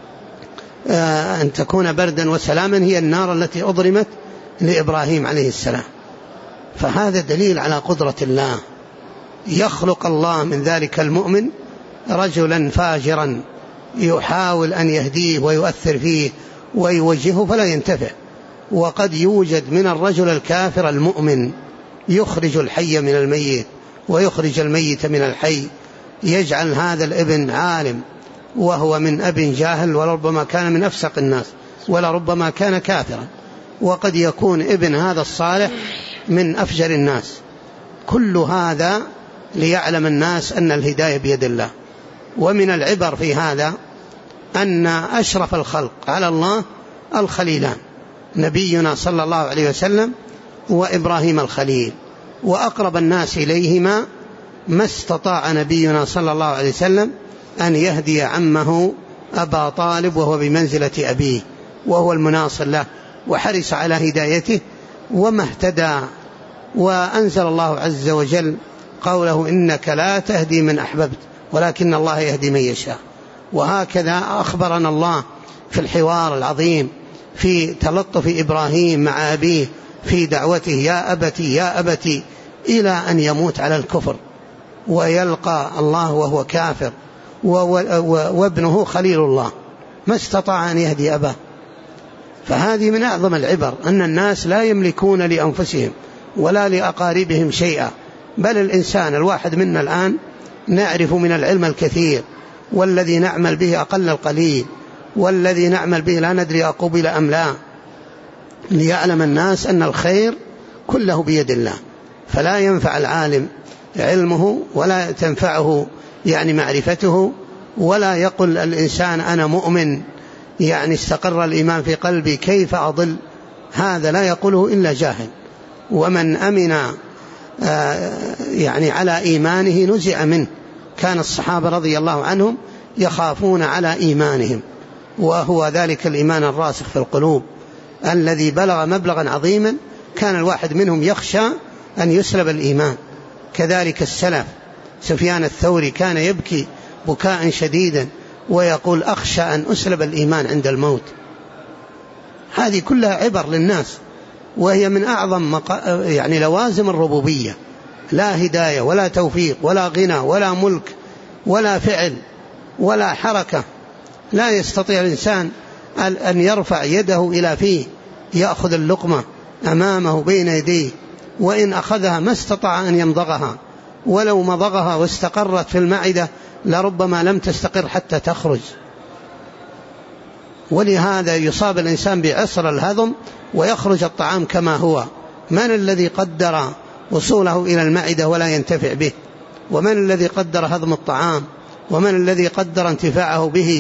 أن تكون بردا وسلاما هي النار التي أضرمت لإبراهيم عليه السلام. فهذا دليل على قدرة الله. يخلق الله من ذلك المؤمن رجلا فاجرا يحاول أن يهديه ويؤثر فيه ويوجهه فلا ينتفع. وقد يوجد من الرجل الكافر المؤمن يخرج الحي من الميت ويخرج الميت من الحي، يجعل هذا الابن عالم وهو من أب جاهل، ولربما كان من أفسق الناس، ولربما كان كافرا. وقد يكون ابن هذا الصالح من أفجر الناس. كل هذا ليعلم الناس أن الهداية بيد الله. ومن العبر في هذا أن أشرف الخلق على الله الخليلان، نبينا صلى الله عليه وسلم وإبراهيم الخليل، وأقرب الناس إليهما ما استطاع نبينا صلى الله عليه وسلم أن يهدي عمه أبا طالب وهو بمنزلة أبيه وهو المناصر له، وحرص على هدايته وما اهتدى. وأنزل الله عز وجل قوله إنك لا تهدي من أحببت ولكن الله يهدي من يشاء. وهكذا أخبرنا الله في الحوار العظيم في تلطف إبراهيم مع أبيه في دعوته يا أبتي يا أبتي، إلى أن يموت على الكفر ويلقى الله وهو كافر وابنه خليل الله، ما استطاع أن يهدي أباه. فهذه من أعظم العبر أن الناس لا يملكون لأنفسهم ولا لأقاربهم شيئا، بل الإنسان الواحد منا الآن نعرف من العلم الكثير، والذي نعمل به أقل القليل، والذي نعمل به لا ندري أقبل أم لا. ليعلم الناس أن الخير كله بيد الله، فلا ينفع العالم علمه ولا تنفعه يعني معرفته، ولا يقول الإنسان أنا مؤمن يعني استقر الإيمان في قلبي كيف أضل، هذا لا يقوله إلا جاهل. ومن أمن يعني على إيمانه نزع منه. كان الصحابة رضي الله عنهم يخافون على إيمانهم، وهو ذلك الإيمان الراسخ في القلوب الذي بلغ مبلغا عظيما، كان الواحد منهم يخشى أن يسلب الإيمان. كذلك السلف، سفيان الثوري كان يبكي بكاء شديدا ويقول أخشى أن أسلب الإيمان عند الموت. هذه كلها عبر للناس، وهي من أعظم يعني لوازم الربوبية. لا هداية ولا توفيق ولا غنى ولا ملك ولا فعل ولا حركة. لا يستطيع الإنسان أن يرفع يده إلى فيه يأخذ اللقمة أمامه بين يديه، وإن أخذها ما استطاع أن يمضغها، ولو مضغها واستقرت في المعدة لربما لم تستقر حتى تخرج. ولهذا يصاب الإنسان بعسر الهضم ويخرج الطعام كما هو. من الذي قدر وصوله إلى المعدة ولا ينتفع به؟ ومن الذي قدر هضم الطعام؟ ومن الذي قدر انتفاعه به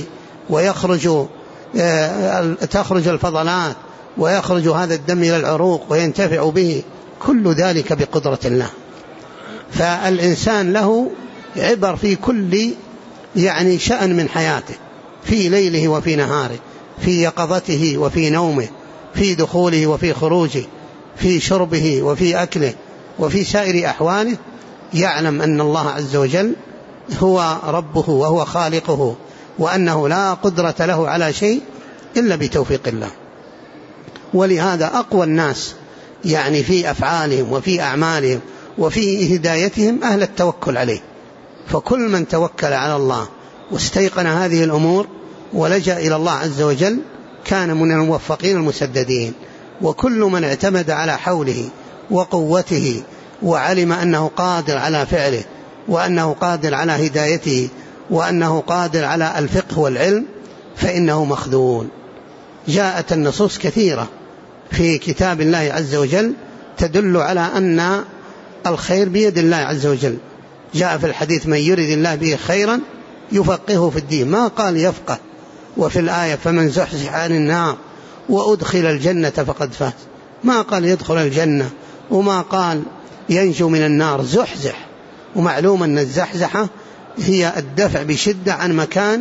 تخرج الفضلات ويخرج هذا الدم إلى العروق وينتفع به؟ كل ذلك بقدرة الله. فالإنسان له عبر في كل شأن من حياته، في ليله وفي نهاره، في يقظته وفي نومه، في دخوله وفي خروجه، في شربه وفي أكله، وفي سائر أحواله، يعلم أن الله عز وجل هو ربه وهو خالقه، وأنه لا قدرة له على شيء إلا بتوفيق الله. ولهذا أقوى الناس في أفعالهم وفي أعمالهم وفي هدايتهم أهل التوكل عليه. فكل من توكل على الله واستيقن هذه الأمور ولجأ إلى الله عز وجل كان من الموفقين المسددين. وكل من اعتمد على حوله وقوته وعلم أنه قادر على فعله، وأنه قادر على هدايته، وأنه قادر على الفقه والعلم، فإنه مخذول. جاءت النصوص كثيرة في كتاب الله عز وجل تدل على أن الخير بيد الله عز وجل. جاء في الحديث: من يرد الله به خيرا يفقهه في الدين. ما قال يفقه. وفي الآية: فمن زحزح عن النار وأدخل الجنة فقد فاز. ما قال يدخل الجنة، وما قال ينجو من النار، زحزح. ومعلوم أن الزحزحة هي الدفع بشدة عن مكان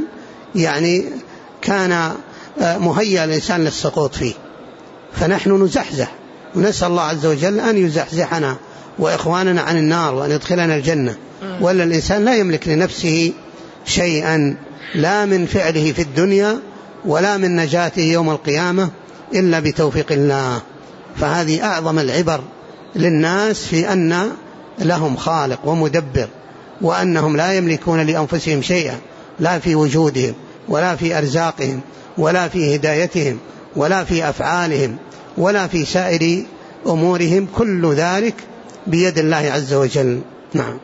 كان مهيأ الإنسان للسقوط فيه. فنحن نزحزح ونسأل الله عز وجل أن يزحزحنا وإخواننا عن النار وأن يدخلنا الجنة. ولا الإنسان لا يملك لنفسه شيئا، لا من فعله في الدنيا ولا من نجاته يوم القيامة إلا بتوفيق الله. فهذه أعظم العبر للناس في أن لهم خالق ومدبر، وأنهم لا يملكون لأنفسهم شيئا، لا في وجودهم ولا في أرزاقهم ولا في هدايتهم ولا في أفعالهم ولا في سائر أمورهم. كل ذلك بيد الله عز وجل. نعم.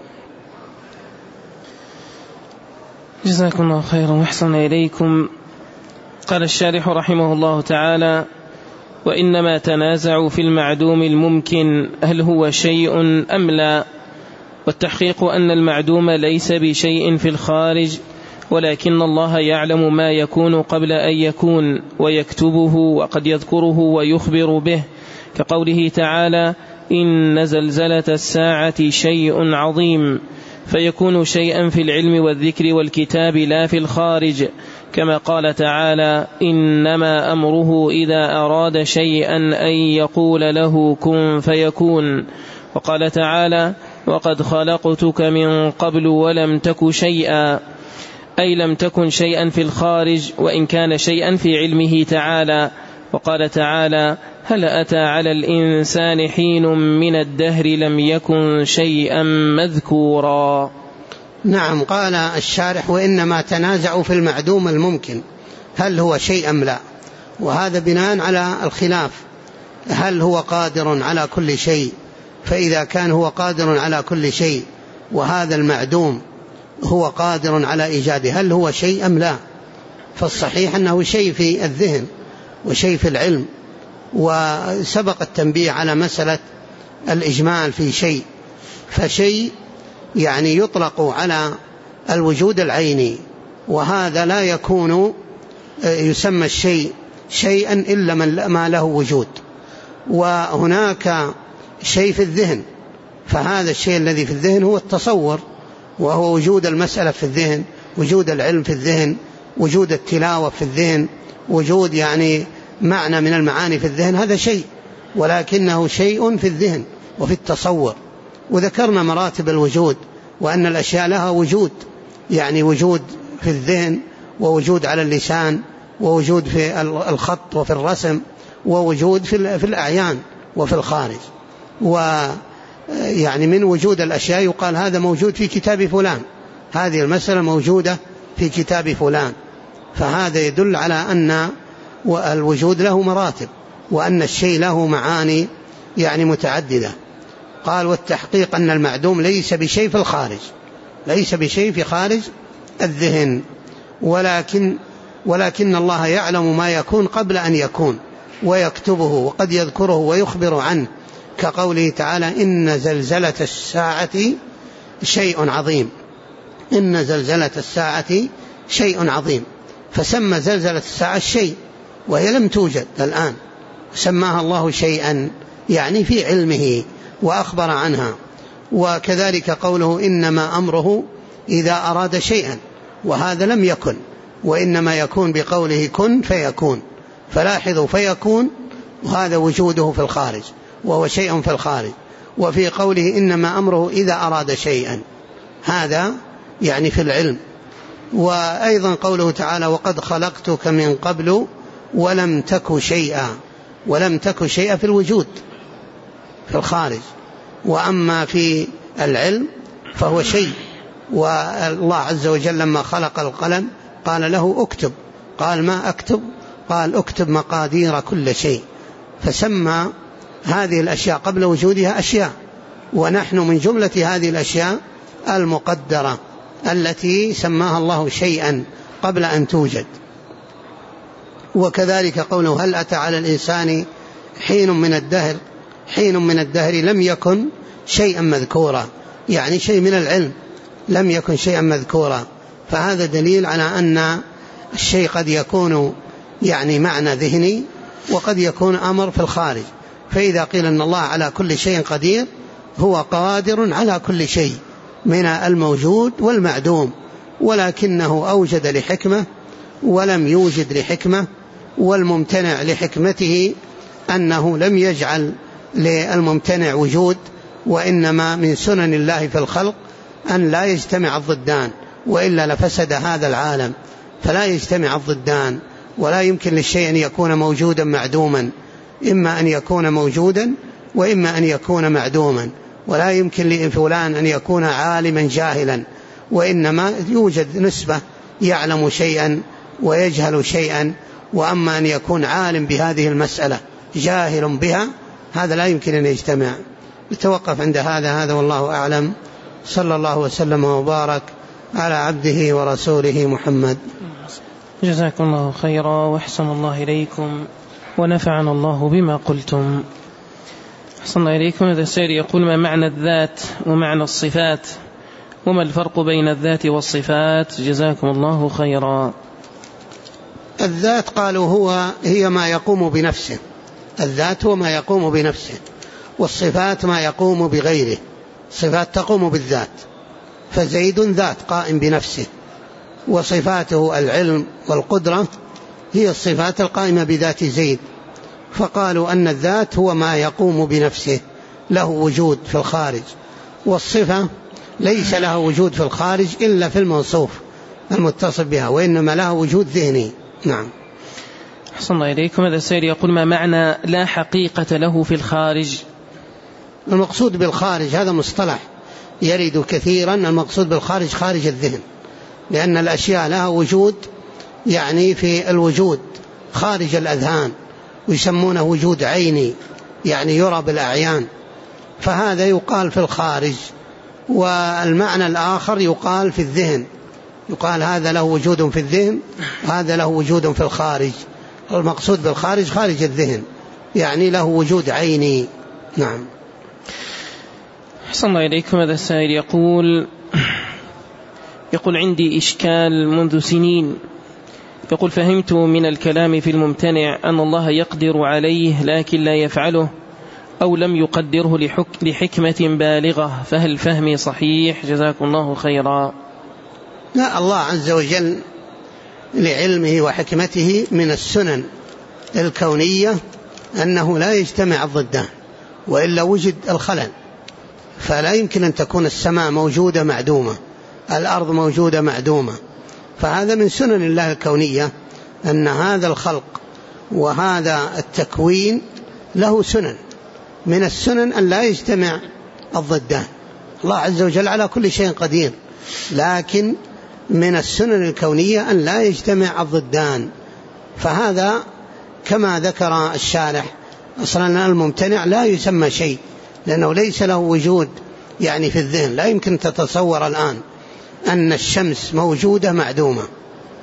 جزاكم الله خيرا وأحسن إليكم. قال الشارح رحمه الله تعالى: وإنما تنازعوا في المعدوم الممكن هل هو شيء أم لا. والتحقيق أن المعدوم ليس بشيء في الخارج، ولكن الله يعلم ما يكون قبل أن يكون ويكتبه، وقد يذكره ويخبر به، كقوله تعالى: إن زلزلة الساعة شيء عظيم، فيكون شيئا في العلم والذكر والكتاب لا في الخارج، كما قال تعالى: إنما أمره إذا أراد شيئا أن يقول له كن فيكون. وقال تعالى: وقد خلقتك من قبل ولم تك شيئا، أي لم تكن شيئا في الخارج، وإن كان شيئا في علمه تعالى. وقال تعالى: هل أتى على الإنسان حين من الدهر لم يكن شيئا مذكورا. نعم. قال الشارح: وإنما تنازعوا في المعدوم الممكن هل هو شيء أم لا. وهذا بناء على الخلاف، هل هو قادر على كل شيء؟ فإذا كان هو قادر على كل شيء وهذا المعدوم هو قادر على إيجاده، هل هو شيء أم لا؟ فالصحيح أنه شيء في الذهن وشيء في العلم. وسبق التنبيه على مسألة الإجمال في شيء، فشيء يطلق على الوجود العيني، وهذا لا يكون يسمى الشيء شيئا إلا ما له وجود. وهناك شيء في الذهن، فهذا الشيء الذي في الذهن هو التصور، وهو وجود المسألة في الذهن، وجود العلم في الذهن، وجود التلاوة في الذهن، وجود معنى من المعاني في الذهن. هذا شيء، ولكنه شيء في الذهن وفي التصور. وذكرنا مراتب الوجود، وأن الأشياء لها وجود، وجود في الذهن، ووجود على اللسان، ووجود في الخط وفي الرسم، ووجود في الأعيان وفي الخارج. من وجود الأشياء يقال هذا موجود في كتاب فلان، هذه المسألة موجودة في كتاب فلان. فهذا يدل على أن الوجود له مراتب، وأن الشيء له معاني متعددة. قال: والتحقيق أن المعدوم ليس بشيء في الخارج، ليس بشيء في خارج الذهن، ولكن ولكن الله يعلم ما يكون قبل أن يكون ويكتبه، وقد يذكره ويخبر عنه، كقوله تعالى: إن زلزلة الساعة شيء عظيم. إن زلزلة الساعة شيء عظيم، فسمى زلزلة الساعة الشيء وهي لم توجد الآن، سماها الله شيئا يعني في علمه وأخبر عنها. وكذلك قوله: إنما أمره إذا أراد شيئا، وهذا لم يكن، وإنما يكون بقوله كن فيكون. فلاحظوا فيكون، وهذا وجوده في الخارج وهو شيء في الخارج. وفي قوله إنما أمره إذا أراد شيئا، هذا يعني في العلم. وأيضا قوله تعالى: وقد خلقتك من قبل ولم تك شيئا. ولم تك شيئا في الوجود في الخارج، وأما في العلم فهو شيء. والله عز وجل لما خلق القلم قال له اكتب، قال ما أكتب؟ قال اكتب مقادير كل شيء. فسمى هذه الأشياء قبل وجودها أشياء، ونحن من جملة هذه الأشياء المقدرة التي سماها الله شيئا قبل أن توجد. وكذلك قوله: هل أتى على الإنسان حين من الدهر لم يكن شيئا مذكورا، يعني شيء من العلم لم يكن شيئا مذكورا. فهذا دليل على أن الشيء قد يكون يعني معنى ذهني، وقد يكون أمر في الخارج. فإذا قيل أن الله على كل شيء قدير، هو قادر على كل شيء من الموجود والمعدوم، ولكنه أوجد لحكمة ولم يوجد لحكمة. والممتنع لحكمته أنه لم يجعل للممتنع وجود، وإنما من سنن الله في الخلق أن لا يجتمع الضدان، وإلا لفسد هذا العالم. فلا يجتمع الضدان، ولا يمكن للشيء أن يكون موجودا معدوما، إما أن يكون موجودا وإما أن يكون معدوما. ولا يمكن لفلان أن يكون عالما جاهلا، وإنما يوجد نسبة يعلم شيئا ويجهل شيئا. وأما أن يكون عالم بهذه المسألة جاهل بها، هذا لا يمكن أن يجتمع. نتوقف عند هذا والله أعلم. صلى الله وسلم وبارك على عبده ورسوله محمد. جزاكم الله خيرا وأحسن الله إليكم ونفعنا الله بما قلتم. أحسن الله إليكم. هذا السائل يقول: ما معنى الذات ومعنى الصفات، وما الفرق بين الذات والصفات؟ جزاكم الله خيرا. الذات قالوا هي ما يقوم بنفسه، الذات هو ما يقوم بنفسه، والصفات ما يقوم بغيره. صفات تقوم بالذات، فزيد ذات قائم بنفسه، وصفاته العلم والقدرة هي الصفات القائمة بذات زيد. فقالوا أن الذات هو ما يقوم بنفسه، له وجود في الخارج، والصفة ليس له وجود في الخارج إلا في الموصوف المتصف بها، وإنما له وجود ذهني. نعم. أحسن الله إليكم. هذا السائل يقول: ما معنى لا حقيقة له في الخارج؟ المقصود بالخارج هذا مصطلح يرد كثيرا. المقصود بالخارج خارج الذهن، لأن الأشياء لها وجود يعني في الوجود خارج الأذهان، ويسمونه وجود عيني يعني يرى بالأعيان، فهذا يقال في الخارج. والمعنى الآخر يقال في الذهن، يقال هذا له وجود في الذهن، هذا له وجود في الخارج. المقصود بالخارج خارج الذهن، يعني له وجود عيني. نعم. أحسن الله إليكم. هذا السائل يقول: عندي إشكال منذ سنين. يقول: فهمت من الكلام في الممتنع أن الله يقدر عليه لكن لا يفعله، أو لم يقدره لحكمة بالغة، فهل فهمي صحيح؟ جزاكم الله خيرا. لا، الله عز وجل لعلمه وحكمته من السنن الكونية أنه لا يجتمع الضدان، وإلا وجد الخلل. فلا يمكن أن تكون السماء موجودة معدومة، الأرض موجودة معدومة. فهذا من سنن الله الكونية، أن هذا الخلق وهذا التكوين له سنن. من السنن أن لا يجتمع الضدان. الله عز وجل على كل شيء قدير، لكن من السنن الكونية أن لا يجتمع الضدان. فهذا كما ذكر الشارح، أصلا الممتنع لا يسمى شيء، لأنه ليس له وجود يعني في الذهن. لا يمكن تتصور الآن أن الشمس موجودة معدومة،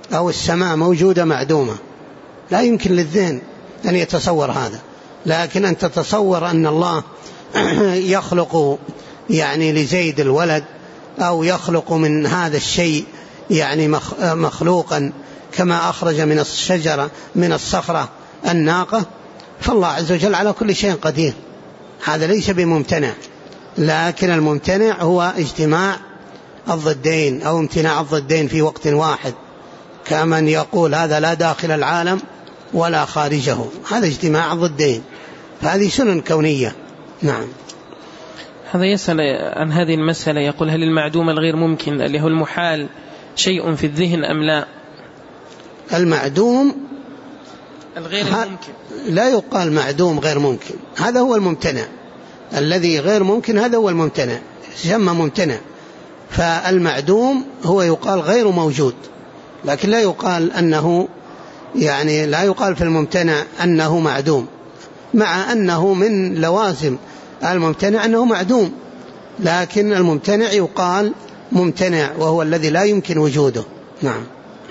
أو السماء موجودة معدومة، لا يمكن للذهن أن يتصور هذا. لكن أن تتصور أن الله يخلق يعني لزيد الولد، أو يخلق من هذا الشيء يعني مخلوقا كما أخرج من الشجرة من الصخرة الناقة، فالله عز وجل على كل شيء قدير، هذا ليس بممتنع. لكن الممتنع هو اجتماع الضدين أو امتناع الضدين في وقت واحد، كمن يقول هذا لا داخل العالم ولا خارجه، هذا اجتماع الضدين، فهذه سنن كونية. نعم. هذا يسأل عن هذه المسألة، يقول هل المعدوم الغير ممكن اللي هو المحال شيء في الذهن أم لا؟ المعدوم الغير الممكن لا يقال معدوم غير ممكن، هذا هو الممتنع، الذي غير ممكن هذا هو الممتنع، يسمى ممتنع. فالمعدوم هو يقال غير موجود، لكن لا يقال أنه يعني لا يقال في الممتنع أنه معدوم، مع أنه من لوازم الممتنع أنه معدوم، لكن الممتنع يقال ممتنع وهو الذي لا يمكن وجوده. نعم.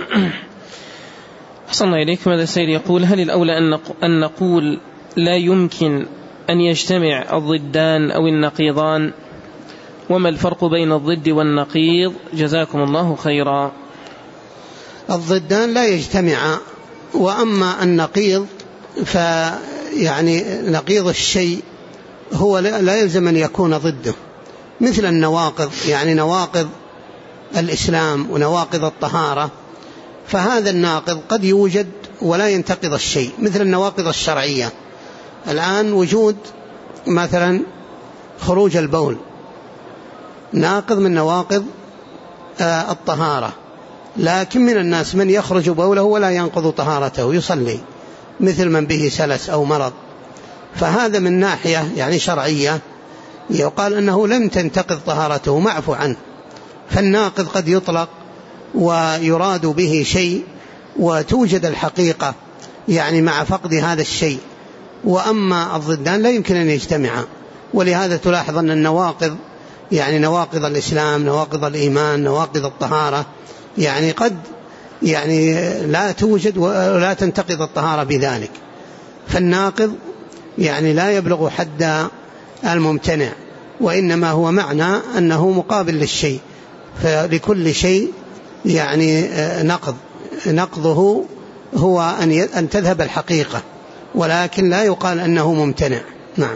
أحسن إليكم. هذا السيد يقول هل الأولى أن نقول لا يمكن أن يجتمع الضدان أو النقيضان، وما الفرق بين الضد والنقيض؟ جزاكم الله خيرا. الضدان لا يجتمعا، وأما النقيض فيعني نقيض الشيء هو لا يلزم أن يكون ضده، مثل النواقض، يعني نواقض الإسلام ونواقض الطهارة، فهذا الناقض قد يوجد ولا ينتقض الشيء، مثل النواقض الشرعية. الآن وجود مثلا خروج البول ناقض من نواقض الطهارة، لكن من الناس من يخرج بوله ولا ينقض طهارته يصلي، مثل من به سلس أو مرض، فهذا من ناحية يعني شرعية يقال أنه لم تنتقض طهارته معفو عنه. فالناقض قد يطلق ويراد به شيء وتوجد الحقيقة يعني مع فقد هذا الشيء، وأما الضدان لا يمكن أن يجتمعا. ولهذا تلاحظ أن النواقض يعني نواقض الإسلام، نواقض الإيمان، نواقض الطهارة يعني قد يعني لا توجد ولا تنتقض الطهارة بذلك، فالناقض يعني لا يبلغ حد الممتنع، وإنما هو معنى أنه مقابل للشيء، فلكل شيء يعني نقضه هو أن تذهب الحقيقة، ولكن لا يقال أنه ممتنع. نعم.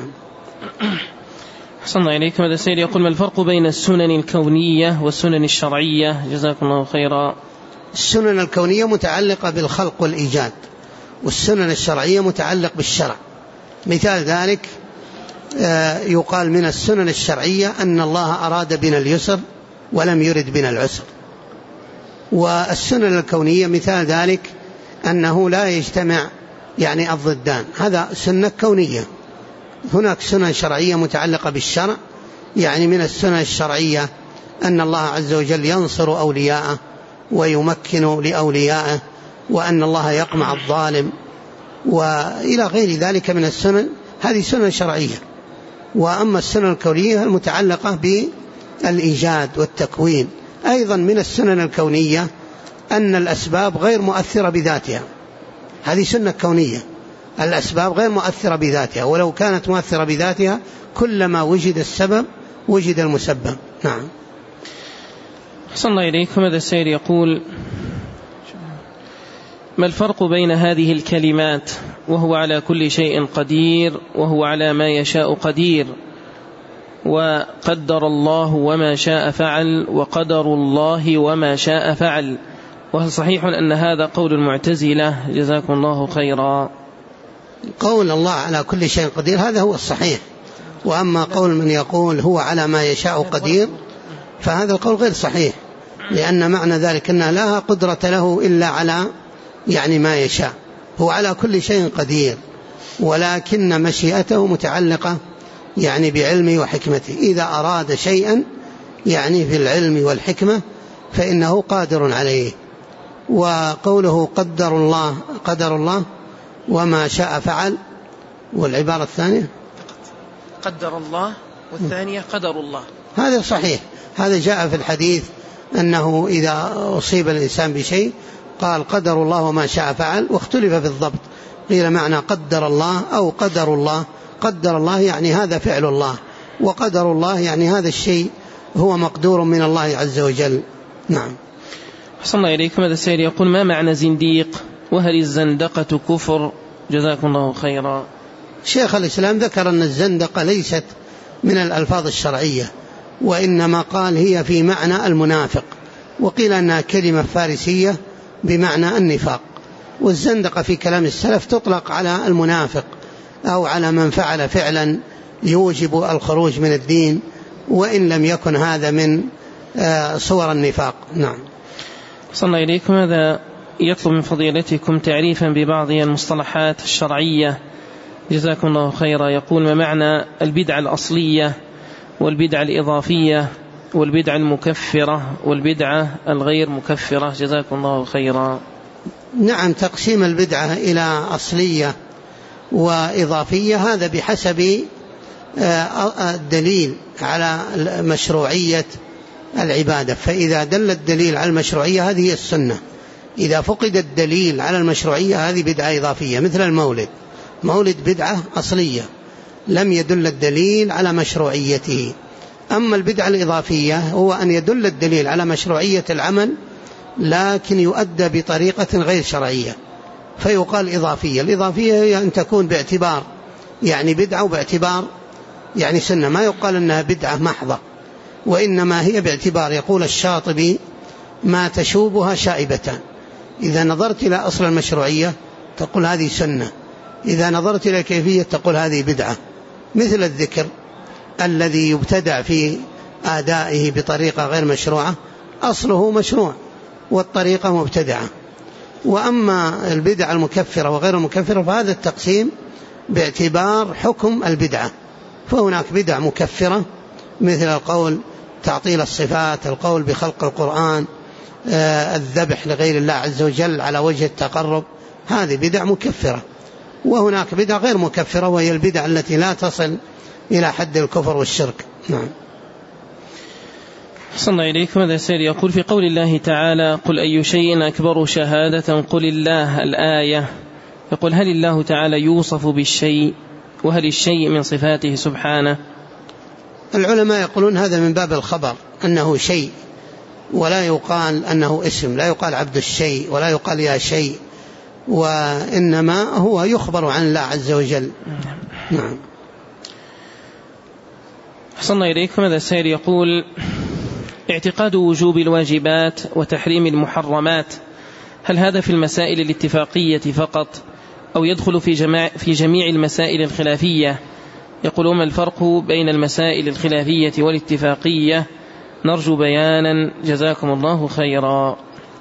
أحسن إليكم. هذا السيد يقول ما الفرق بين السنن الكونية والسنن الشرعية؟ جزاكم الله خيرا. السنن الكونية متعلقة بالخلق والإيجاد، والسنن الشرعية متعلق بالشرع. مثال ذلك يقال من السنن الشرعية أن الله أراد بنا اليسر ولم يرد بنا العسر. والسنن الكونية مثال ذلك أنه لا يجتمع يعني الضدان، هذا سنة كونية. هناك سنن شرعية متعلقة بالشرع، يعني من السنن الشرعية أن الله عز وجل ينصر أولياءه ويمكن لأوليائه، وأن الله يقمع الظالم، وإلى غير ذلك من السنن، هذه سنن شرعية. وأما السنن الكونية المتعلقة بالإيجاد والتكوين، أيضا من السنن الكونية أن الأسباب غير مؤثرة بذاتها، هذه سنة كونية، الأسباب غير مؤثرة بذاتها، ولو كانت مؤثرة بذاتها كلما وجد السبب وجد المسبب. نعم. أحسن الله إليكم. هذا السيد يقول ما الفرق بين هذه الكلمات وهو على كل شيء قدير وهو على ما يشاء قدير، وقدر الله وما شاء فعل، وقدر الله وما شاء فعل، وهل صحيح أن هذا قول المعتزلة؟ جزاكم الله خيرا. قول الله على كل شيء قدير هذا هو الصحيح، وأما قول من يقول هو على ما يشاء قدير فهذا القول غير صحيح، لأن معنى ذلك أنه لا قدرة له إلا على يعني ما يشاء، هو على كل شيء قدير، ولكن مشيئته متعلقة يعني بعلمه وحكمته، إذا أراد شيئا يعني في العلم والحكمة فإنه قادر عليه. وقوله قدر الله وما شاء فعل، والعبارة الثانية قدر الله، والثانية قدر الله، هذا صحيح، هذا جاء في الحديث أنه إذا أصيب الإنسان بشيء قال قدر الله وما شاء فعل، واختلف في الضبط، قيل معنى قدر الله أو قدر الله. قدر الله يعني هذا فعل الله، وقدر الله يعني هذا الشيء هو مقدور من الله عز وجل. نعم. أحسن الله إليكم. هذا السائل يقول: ما معنى زنديق؟ وهل الزندقة كفر؟ جزاكم الله خيرا. شيخ الإسلام ذكر أن الزندقة ليست من الألفاظ الشرعية، وإنما قال هي في معنى المنافق، وقيل أنها كلمة فارسية بمعنى النفاق. والزندقة في كلام السلف تطلق على المنافق أو على من فعل فعلا يوجب الخروج من الدين، وإن لم يكن هذا من صور النفاق. نعم. صلى الله إليكم. هذا يطلب من فضيلتكم تعريفا ببعض المصطلحات الشرعية، جزاكم الله خيرا. يقول: ما معنى البدعة الأصلية والبدعة الإضافية والبدعة المكفرة والبدعة الغير مكفرة؟ جزاكم الله خيرا. نعم، تقسيم البدعة إلى أصلية وإضافية هذا بحسب الدليل على مشروعية العبادة، فإذا دل الدليل على المشروعية هذه هي السنة. إذا فقد الدليل على المشروعية هذه بدعة إضافية، مثل المولد. مولد بدعة أصلية لم يدل الدليل على مشروعيته. أما البدعة الإضافية هو أن يدل الدليل على مشروعية العمل لكن يؤدى بطريقة غير شرعية، فيقال إضافية. الإضافية هي أن تكون باعتبار يعني بدعة وباعتبار يعني سنة، ما يقال أنها بدعة محضة، وإنما هي باعتبار. يقول الشاطبي: ما تشوبها شائبتان، إذا نظرت إلى أصل المشروعية تقول هذه سنة، إذا نظرت إلى كيفية تقول هذه بدعة. مثل الذكر الذي يبتدع في آدائه بطريقة غير مشروعة أصله مشروع والطريقة مبتدعة. وأما البدعة المكفرة وغير المكفرة فهذا التقسيم باعتبار حكم البدعة، فهناك بدع مكفرة مثل القول تعطيل الصفات، القول بخلق القرآن، الذبح لغير الله عز وجل على وجه التقرب، هذه بدع مكفرة. وهناك بدع غير مكفرة وهي البدع التي لا تصل إلى حد الكفر والشرك. نعم. صلى الله إليكم. هذا السائل يقول: في قول الله تعالى: قل أي شيء أكبر شهادة قل الله، الآية، يقول: هل الله تعالى يوصف بالشيء؟ وهل الشيء من صفاته سبحانه؟ العلماء يقولون هذا من باب الخبر، أنه شيء، ولا يقال أنه اسم، لا يقال عبد الشيء ولا يقال يا شيء، وإنما هو يخبر عن الله عز وجل. نعم. صلى الله إليكم. هذا السائل يقول: اعتقاد وجوب الواجبات وتحريم المحرمات، هل هذا في المسائل الاتفاقية فقط أو يدخل في جميع المسائل الخلافية؟ يقول: ما الفرق بين المسائل الخلافية والاتفاقية؟ نرجو بيانا جزاكم الله خيرا.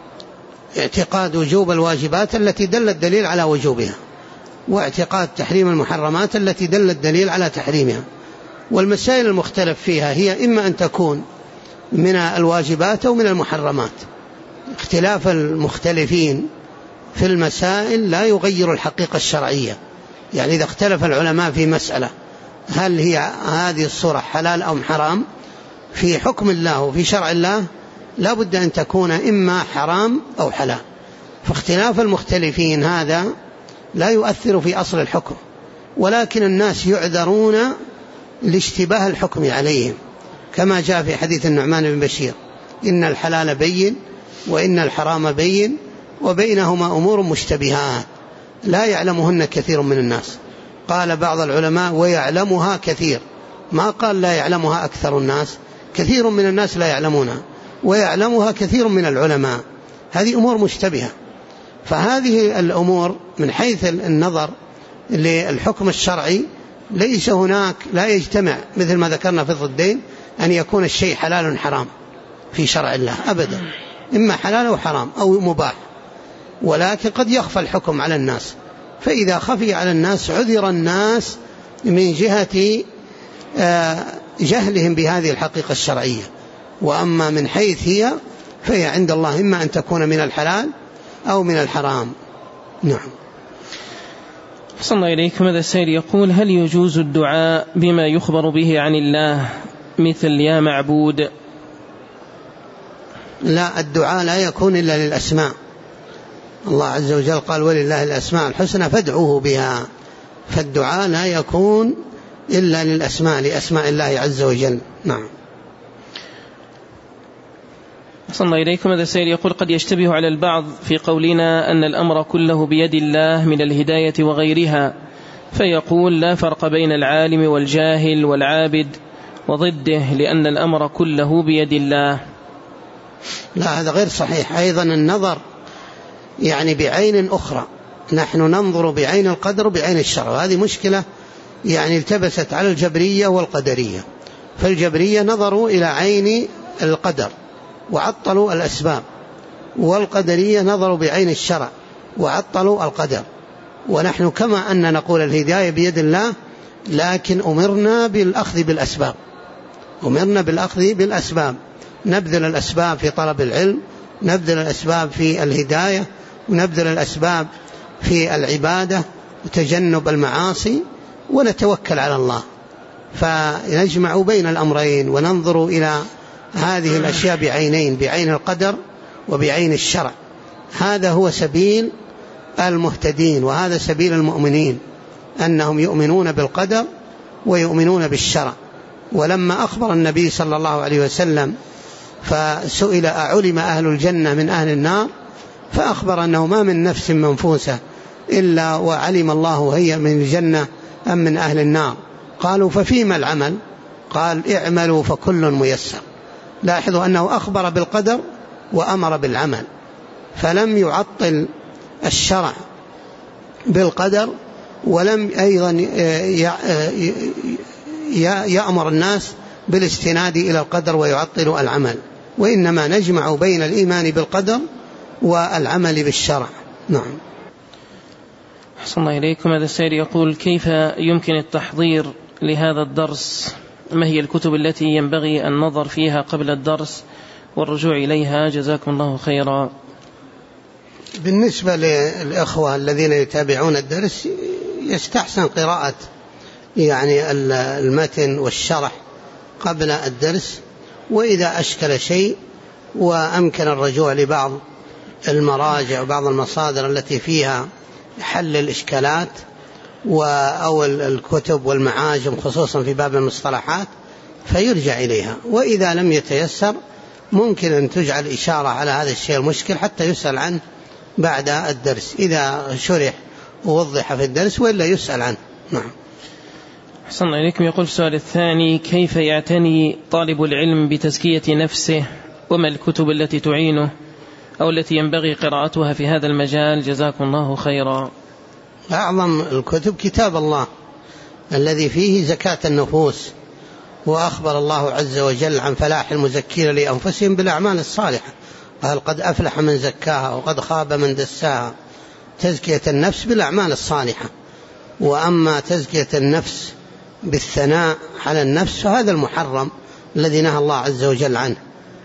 اعتقاد وجوب الواجبات التي دل الدليل على وجوبها، واعتقاد تحريم المحرمات التي دل الدليل على تحريمها. والمسائل المختلف فيها هي إما أن تكون من الواجبات أو من المحرمات. اختلاف المختلفين في المسائل لا يغير الحقيقة الشرعية. يعني إذا اختلف العلماء في مسألة هل هي هذه الصورة حلال أو حرام، في حكم الله وفي شرع الله لا بد أن تكون إما حرام أو حلال. فاختلاف المختلفين هذا لا يؤثر في أصل الحكم، ولكن الناس يعذرون لاشتباه الحكم عليهم، كما جاء في حديث النعمان بن بشير: إن الحلال بين وإن الحرام بين وبينهما أمور مشتبهات لا يعلمهن كثير من الناس. قال بعض العلماء: ويعلمها كثير، ما قال لا يعلمها أكثر الناس، كثير من الناس لا يعلمونها، ويعلمها كثير من العلماء. هذه أمور مشتبهة. فهذه الأمور من حيث النظر للحكم الشرعي ليس هناك، لا يجتمع مثل ما ذكرنا في الضدين أن يكون الشيء حلال حرام في شرع الله أبدا، إما حلال أو حرام أو مباح، ولكن قد يخفى الحكم على الناس، فإذا خفي على الناس عذر الناس من جهة جهلهم بهذه الحقيقة الشرعية. وأما من حيث فهي عند الله إما أن تكون من الحلال أو من الحرام. نعم. صلى الله إليكم. هذا السائل يقول: هل يجوز الدعاء بما يخبر به عن الله مثل يا معبود؟ لا، الدعاء لا يكون إلا للأسماء، الله عز وجل قال ولله الأسماء الحسنى فادعوه بها، فالدعاء لا يكون إلا لأسماء الله عز وجل. نعم. صلى الله إليكم. هذا السائل يقول قد يشتبه على البعض في قولنا أن الأمر كله بيد الله من الهداية وغيرها، فيقول لا فرق بين العالم والجاهل والعابد وضده لأن الأمر كله بيد الله. لا، هذا غير صحيح. أيضا النظر يعني بعين أخرى، نحن ننظر بعين القدر وبعين الشرع، وهذه مشكلة يعني التبست على الجبرية والقدرية. فالجبرية نظروا إلى عين القدر وعطلوا الأسباب، والقدرية نظروا بعين الشرع وعطلوا القدر. ونحن كما أن نقول الهداية بيد الله، لكن أمرنا بالأخذ بالأسباب، أمرنا بالأخذ بالأسباب، نبذل الأسباب في طلب العلم، نبذل الأسباب في الهداية، ونبذل الأسباب في العبادة وتجنب المعاصي، ونتوكل على الله. فنجمع بين الأمرين وننظر إلى هذه الأشياء بعينين، بعين القدر وبعين الشرع. هذا هو سبيل المهتدين، وهذا سبيل المؤمنين، أنهم يؤمنون بالقدر ويؤمنون بالشرع. ولما أخبر النبي صلى الله عليه وسلم فسئل أعلم أهل الجنة من أهل النار، فأخبر أنه ما من نفس منفوسة إلا وعلم الله هي من الجنة أم من أهل النار. قالوا ففيما العمل؟ قال اعملوا فكل ميسر. لاحظوا أنه أخبر بالقدر وأمر بالعمل، فلم يعطل الشرع بالقدر، ولم أيضا يأمر الناس بالاستناد إلى القدر ويعطل العمل، وإنما نجمع بين الإيمان بالقدر والعمل بالشرع. نعم. أحسن الله إليكم. هذا السائل يقول كيف يمكن التحضير لهذا الدرس؟ ما هي الكتب التي ينبغي النظر فيها قبل الدرس والرجوع إليها؟ جزاكم الله خيرا. بالنسبة للإخوة الذين يتابعون الدرس يستحسن قراءة يعني المتن والشرح قبل الدرس، وإذا أشكل شيء وأمكن الرجوع لبعض المراجع وبعض المصادر التي فيها حل الإشكالات أو الكتب والمعاجم خصوصا في باب المصطلحات فيرجع إليها. وإذا لم يتيسر ممكن أن تجعل إشارة على هذا الشيء المشكل حتى يسأل عنه بعد الدرس إذا شرح ووضح في الدرس، وإلا يسأل عنه. نعم. أحسن الله إليكم. يقول السؤال الثاني كيف يعتني طالب العلم بتزكية نفسه، وما الكتب التي تعينه أو التي ينبغي قراءتها في هذا المجال؟ جزاكم الله خيرا. أعظم الكتب كتاب الله الذي فيه زكاة النفوس، وأخبر الله عز وجل عن فلاح المزكين لأنفسهم بالأعمال الصالحة، قال قد أفلح من زكاها وقد خاب من دساها. تزكية النفس بالأعمال الصالحة. وأما تزكية النفس بالثناء على النفس فهذا المحرم الذي نهى الله عز وجل عنه.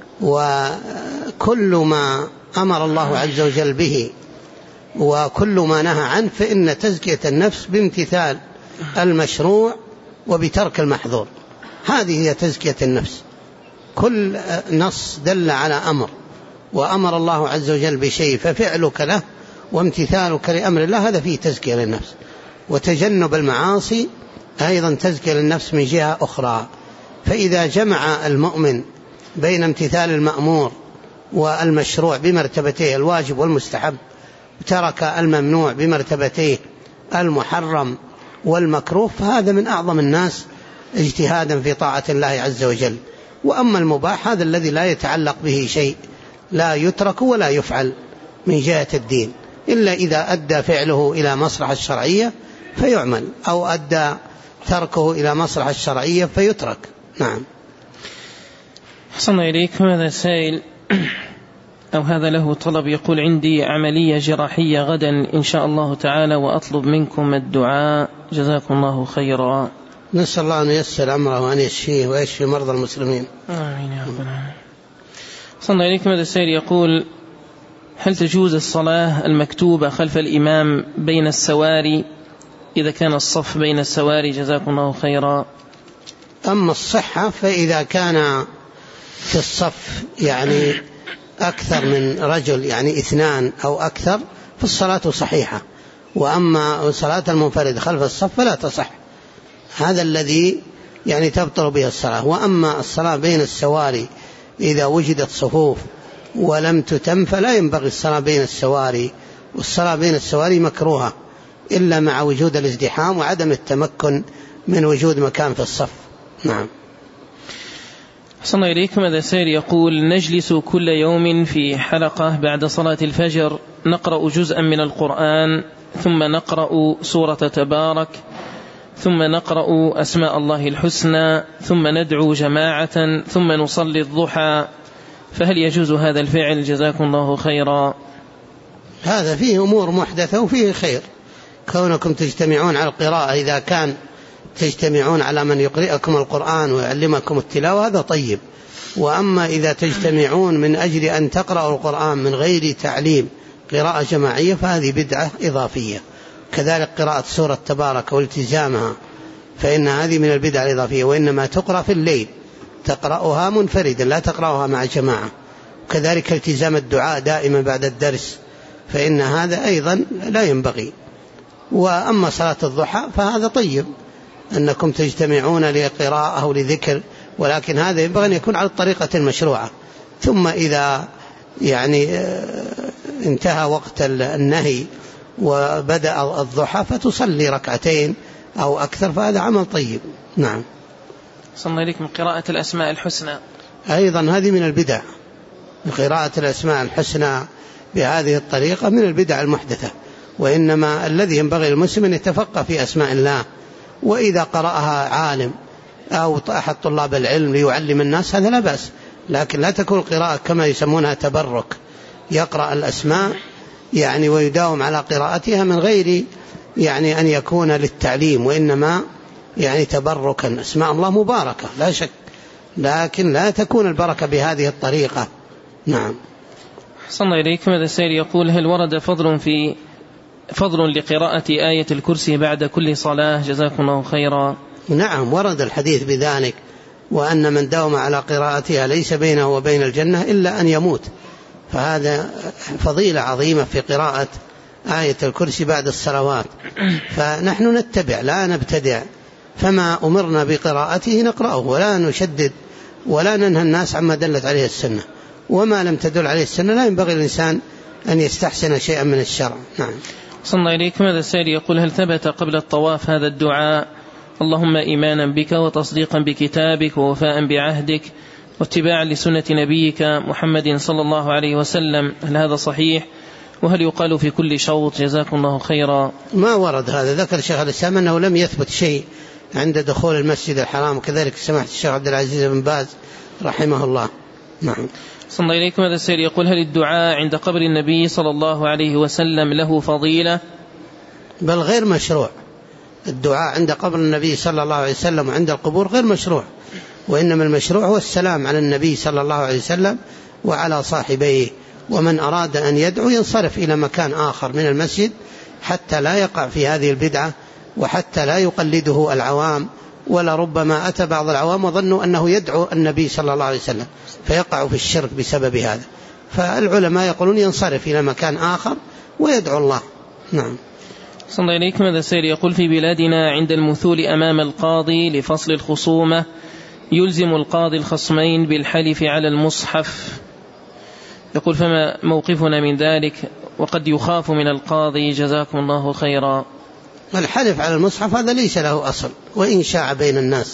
وكل ما أمر الله عز وجل به وكل ما نهى عنه فإن تزكية النفس بامتثال المشروع وبترك المحظور، هذه هي تزكية النفس. كل نص دل على أمر وأمر الله عز وجل بشيء ففعلك له وامتثالك لأمر الله هذا فيه تزكية للنفس. وتجنب المعاصي أيضا تزكية للنفس من جهة أخرى. فإذا جمع المؤمن بين امتثال المأمور والمشروع بمرتبتيه الواجب والمستحب، ترك الممنوع بمرتبتيه المحرم والمكروه، فهذا من أعظم الناس اجتهادا في طاعة الله عز وجل. وأما المباح هذا الذي لا يتعلق به شيء لا يترك ولا يفعل من جهة الدين إلا إذا أدى فعله إلى مصلحة الشرعية فيعمل، أو أدى تركه إلى مصلحة الشرعية فيترك. نعم. حسنا إليكم. هذا سائل أو هذا له طلب يقول عندي عملية جراحية غدا إن شاء الله تعالى وأطلب منكم الدعاء. جزاكم الله خيرا. نسأل الله أن ييسر أمره وأن يشفيه ويشفي مرضى المسلمين. آمين يا رب العالمين. حسنا إليكم. هذا السائل يقول هل تجوز الصلاة المكتوبة خلف الإمام بين السواري إذا كان الصف بين السواري؟ جزاكم الله خيرا. أما الصحة فإذا كان في الصف يعني أكثر من رجل يعني 2 أو أكثر فالصلاة صحيحة. وأما صلاة المنفرد خلف الصف فلا تصح، هذا الذي يعني تبطل به الصلاة. وأما الصلاة بين السواري إذا وجدت صفوف ولم تتم فلا ينبغي الصلاة بين السواري، والصلاة بين السواري مكروهة إلا مع وجود الازدحام وعدم التمكن من وجود مكان في الصف. نعم. أحسن إليكم. هذا سائل يقول: نجلس كل يوم في حلقة بعد صلاة الفجر نقرأ جزءا من القرآن، ثم نقرأ سورة تبارك، ثم نقرأ أسماء الله الحسنى، ثم ندعو جماعة، ثم نصلي الضحى، فهل يجوز هذا الفعل؟ جزاكم الله خيرا. هذا فيه أمور محدثة وفيه خير. كونكم تجتمعون على القراءة إذا كان تجتمعون على من يقرئكم القرآن ويعلمكم التلاوة هذا طيب. وأما إذا تجتمعون من أجل أن تقرأوا القرآن من غير تعليم قراءة جماعية فهذه بدعة إضافية. كذلك قراءة سورة تبارك والتزامها فإن هذه من البدع الإضافية، وإنما تقرأ في الليل، تقرأها منفردا لا تقرأها مع جماعة. كذلك التزام الدعاء دائما بعد الدرس فإن هذا أيضا لا ينبغي. وأما صلاة الضحى فهذا طيب أنكم تجتمعون لقراءة أو لذكر، ولكن هذا ينبغي أن يكون على الطريقة المشروعة. ثم إذا يعني انتهى وقت النهي وبدأ الضحى فتصلي ركعتين أو أكثر، فهذا عمل طيب. نعم. صلى عليكم. قراءة الأسماء الحسنى أيضا هذه من البدع، قراءة الأسماء الحسنى بهذه الطريقة من البدع المحدثة. وإنما الذي ينبغي المسلم أن يتفقه في أسماء الله، وإذا قرأها عالم أو أحد طلاب العلم ليعلم الناس هذا لا بأس، لكن لا تكون القراءة كما يسمونها تبرك، يقرأ الأسماء يعني ويداوم على قراءتها من غير يعني أن يكون للتعليم، وإنما يعني تبركا. أسماء الله مباركة لا شك، لكن لا تكون البركة بهذه الطريقة. نعم. صلى إليكم. هذا السائل يقول: هل ورد فضل لقراءة آية الكرسي بعد كل صلاة؟ جزاكم الله خيرا. نعم ورد الحديث بذلك، وأن من داوم على قراءتها ليس بينه وبين الجنة إلا أن يموت، فهذا فضيلة عظيمة في قراءة آية الكرسي بعد الصلوات. فنحن نتبع لا نبتدع، فما أمرنا بقراءته نقرأه ولا نشدد ولا ننهى الناس عما دلت عليه السنة، وما لم تدل عليه السنة لا ينبغي الإنسان أن يستحسن شيئا من الشرع. نعم. صلى الله عليكم. هذا السائل يقول: هل ثبت قبل الطواف هذا الدعاء: اللهم إيمانا بك وتصديقا بكتابك ووفاء بعهدك واتباعا لسنة نبيك محمد صلى الله عليه وسلم؟ هل هذا صحيح؟ وهل يقال في كل شوط؟ جزاكم الله خيرا. ما ورد هذا. ذكر شيخ الإسلام أنه لم يثبت شيء عند دخول المسجد الحرام، وكذلك سماحة الشيخ عبد العزيز بن باز رحمه الله. نعم. صلى الله عليكم. هذا السائل يقول: هل الدعاء عند قبر النبي صلى الله عليه وسلم له فضيلة؟ بل غير مشروع. الدعاء عند قبر النبي صلى الله عليه وسلم وعند القبور غير مشروع، وإنما المشروع هو السلام على النبي صلى الله عليه وسلم وعلى صاحبيه. ومن أراد أن يدعو ينصرف إلى مكان آخر من المسجد حتى لا يقع في هذه البدعة، وحتى لا يقلده العوام، ولا ربما أتى بعض العوام وظنوا أنه يدعو النبي صلى الله عليه وسلم فيقع في الشرك بسبب هذا. فالعلماء يقولون ينصرف إلى مكان آخر ويدعو الله. نعم. صلى الله عليكم. هذا السائل يقول: في بلادنا عند المثول أمام القاضي لفصل الخصومة يلزم القاضي الخصمين بالحلف على المصحف، يقول: فما موقفنا من ذلك؟ وقد يخاف من القاضي. جزاكم الله خيرا. الحلف على المصحف هذا ليس له أصل وإن شاع بين الناس،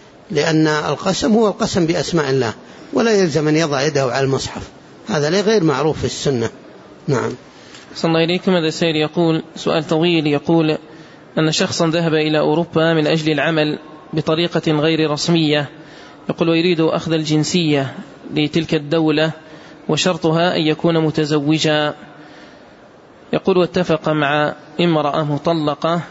لأن القسم هو القسم بأسماء الله، ولا يلزم أن يضع يده على المصحف، هذا غير معروف في السنة. نعم. صلى الله عليكم. هذا السائل يقول سؤال طويل، يقول أن شخصا ذهب إلى أوروبا من أجل العمل بطريقة غير رسمية، يقول ويريد أخذ الجنسية لتلك الدولة وشرطها أن يكون متزوجا، يقول واتفق مع امرأة مطلقة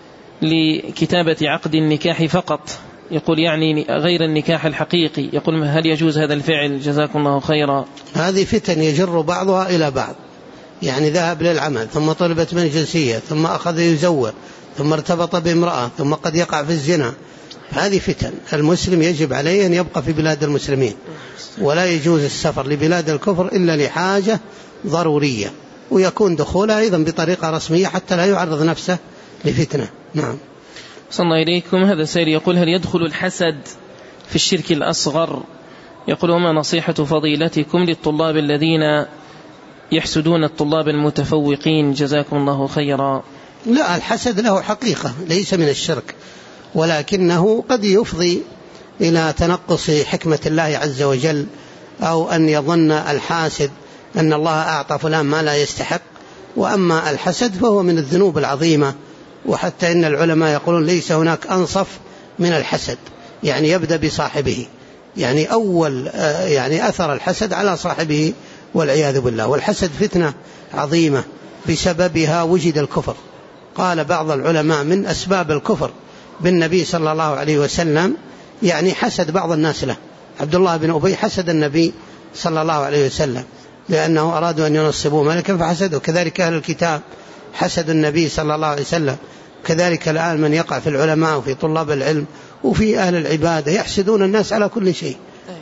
لكتابة عقد النكاح فقط، يقول يعني غير النكاح الحقيقي، يقول هل يجوز هذا الفعل؟ جزاكم الله خيرا. هذه فتن يجر بعضها إلى بعض، يعني ذهب للعمل ثم طلبت من جنسية ثم أخذ يزور ثم ارتبط بامرأة ثم قد يقع في الزنا، هذه فتن. المسلم يجب عليه أن يبقى في بلاد المسلمين، ولا يجوز السفر لبلاد الكفر إلا لحاجة ضرورية، ويكون دخولها أيضا بطريقة رسمية حتى لا يعرض نفسه لفتنة. نعم. صلى الله إليكم. هذا سائل يقول: هل يدخل الحسد في الشرك الأصغر؟ يقول: وما نصيحة فضيلتكم للطلاب الذين يحسدون الطلاب المتفوقين جزاكم الله خيرا؟ لا، الحسد له حقيقة ليس من الشرك، ولكنه قد يفضي إلى تنقص حكمة الله عز وجل، أو أن يظن الحاسد أن الله أعطى فلان ما لا يستحق. وأما الحسد فهو من الذنوب العظيمة، وحتى إن العلماء يقولون ليس هناك أنصف من الحسد، يعني يبدأ بصاحبه، يعني أول يعني أثر الحسد على صاحبه والعياذ بالله. والحسد فتنة عظيمة بسببها وجد الكفر. قال بعض العلماء من أسباب الكفر بالنبي صلى الله عليه وسلم يعني حسد بعض الناس له. عبد الله بن أبي حسد النبي صلى الله عليه وسلم لأنه أرادوا أن ينصبوه ملكا فحسدوا. كذلك أهل الكتاب حسد النبي صلى الله عليه وسلم. كذلك الآن من يقع في العلماء وفي طلاب العلم وفي أهل العبادة يحسدون الناس على كل شيء،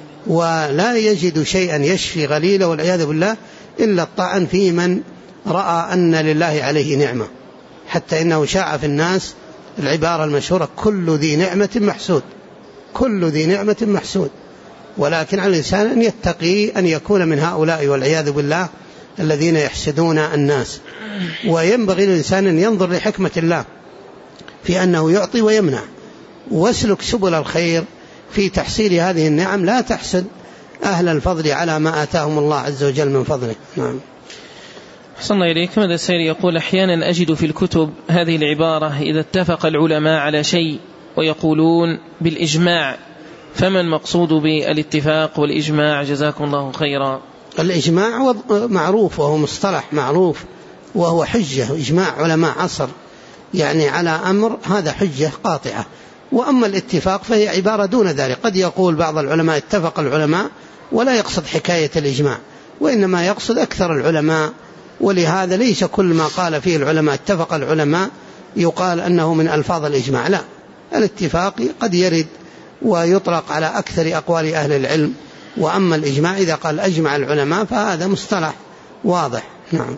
ولا يجد شيئا يشفي غليله والعياذ بالله إلا الطعن في من رأى أن لله عليه نعمة. حتى إنه شاع في الناس العبارة المشهورة: كل ذي نعمة محسود، كل ذي نعمة محسود. ولكن على الإنسان أن يتقي أن يكون من هؤلاء والعياذ بالله الذين يحسدون الناس. وينبغي للإنسان أن ينظر لحكمة الله في أنه يعطي ويمنع، واسلك سبل الخير في تحصيل هذه النعم. لا تحسد أهل الفضل على ما آتاهم الله عز وجل من فضله. نعم. صلى الله إليكم. هذا السائل يقول: أحيانا أجد في الكتب هذه العبارة: إذا اتفق العلماء على شيء، ويقولون بالإجماع، فما المقصود بالاتفاق والإجماع جزاكم الله خيرا؟ الإجماع معروف وهو مصطلح معروف وهو حجة، إجماع علماء عصر يعني على أمر هذا حجة قاطعة. وأما الاتفاق فهي عبارة دون ذلك. قد يقول بعض العلماء اتفق العلماء ولا يقصد حكاية الإجماع، وإنما يقصد أكثر العلماء. ولهذا ليس كل ما قال فيه العلماء اتفق العلماء يقال أنه من ألفاظ الإجماع، لا، الاتفاق قد يرد ويطلق على أكثر أقوال أهل العلم. وأما الإجماع إذا قال أجمع العلماء فهذا مصطلح واضح. نعم.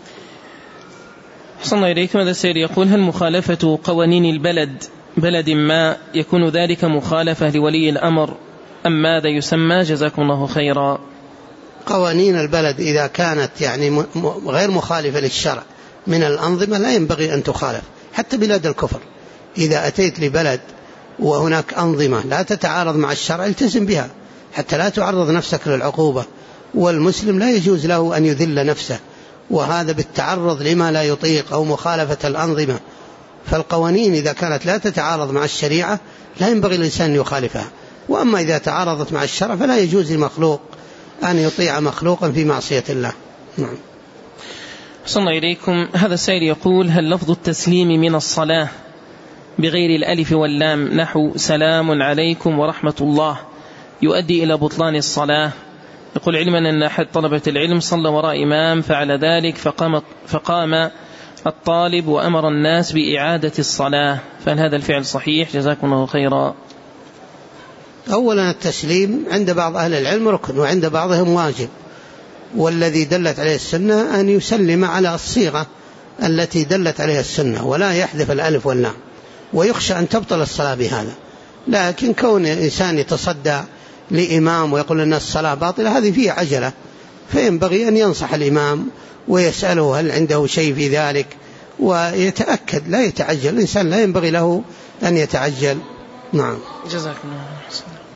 صلى الله إليكم. هذا السائل يقول: هل مخالفة قوانين بلد ما يكون ذلك مخالفة لولي الأمر أم ماذا يسمى جزاكم الله خيرا؟ قوانين البلد إذا كانت يعني غير مخالفة للشرع من الأنظمة لا ينبغي أن تخالف. حتى بلاد الكفر إذا أتيت لبلد وهناك أنظمة لا تتعارض مع الشرع التزم بها حتى لا تعرض نفسك للعقوبة. والمسلم لا يجوز له أن يذل نفسه، وهذا بالتعرض لما لا يطيق أو مخالفة الأنظمة. فالقوانين إذا كانت لا تتعارض مع الشريعة لا ينبغي الإنسان أن يخالفها. وأما إذا تعارضت مع الشرع فلا يجوز لمخلوق أن يطيع مخلوقا في معصية الله. نعم. صلى الله إليكم. هذا السائل يقول: هل لفظ التسليم من الصلاة بغير الألف واللام نحو سلام عليكم ورحمة الله يؤدي إلى بطلان الصلاة؟ يقول: علما أن أحد طلبة العلم صلى وراء إمام فعل ذلك فقام الطالب وأمر الناس بإعادة الصلاة، فهل هذا الفعل صحيح جزاكم الله خيرا؟ أولا التسليم عند بعض أهل العلم ركن وعند بعضهم واجب، والذي دلت عليه السنة أن يسلم على الصيغة التي دلت عليها السنة ولا يحذف الألف واللام، ويخشى أن تبطل الصلاة بهذا. لكن كون إنسان يتصدى لإمام ويقول لنا الصلاة باطلة هذه فيها عجلة، فينبغي أن ينصح الإمام ويسأله هل عنده شيء في ذلك ويتأكد، لا يتعجل. الإنسان لا ينبغي له أن يتعجل. نعم. جزاكم الله خيرا.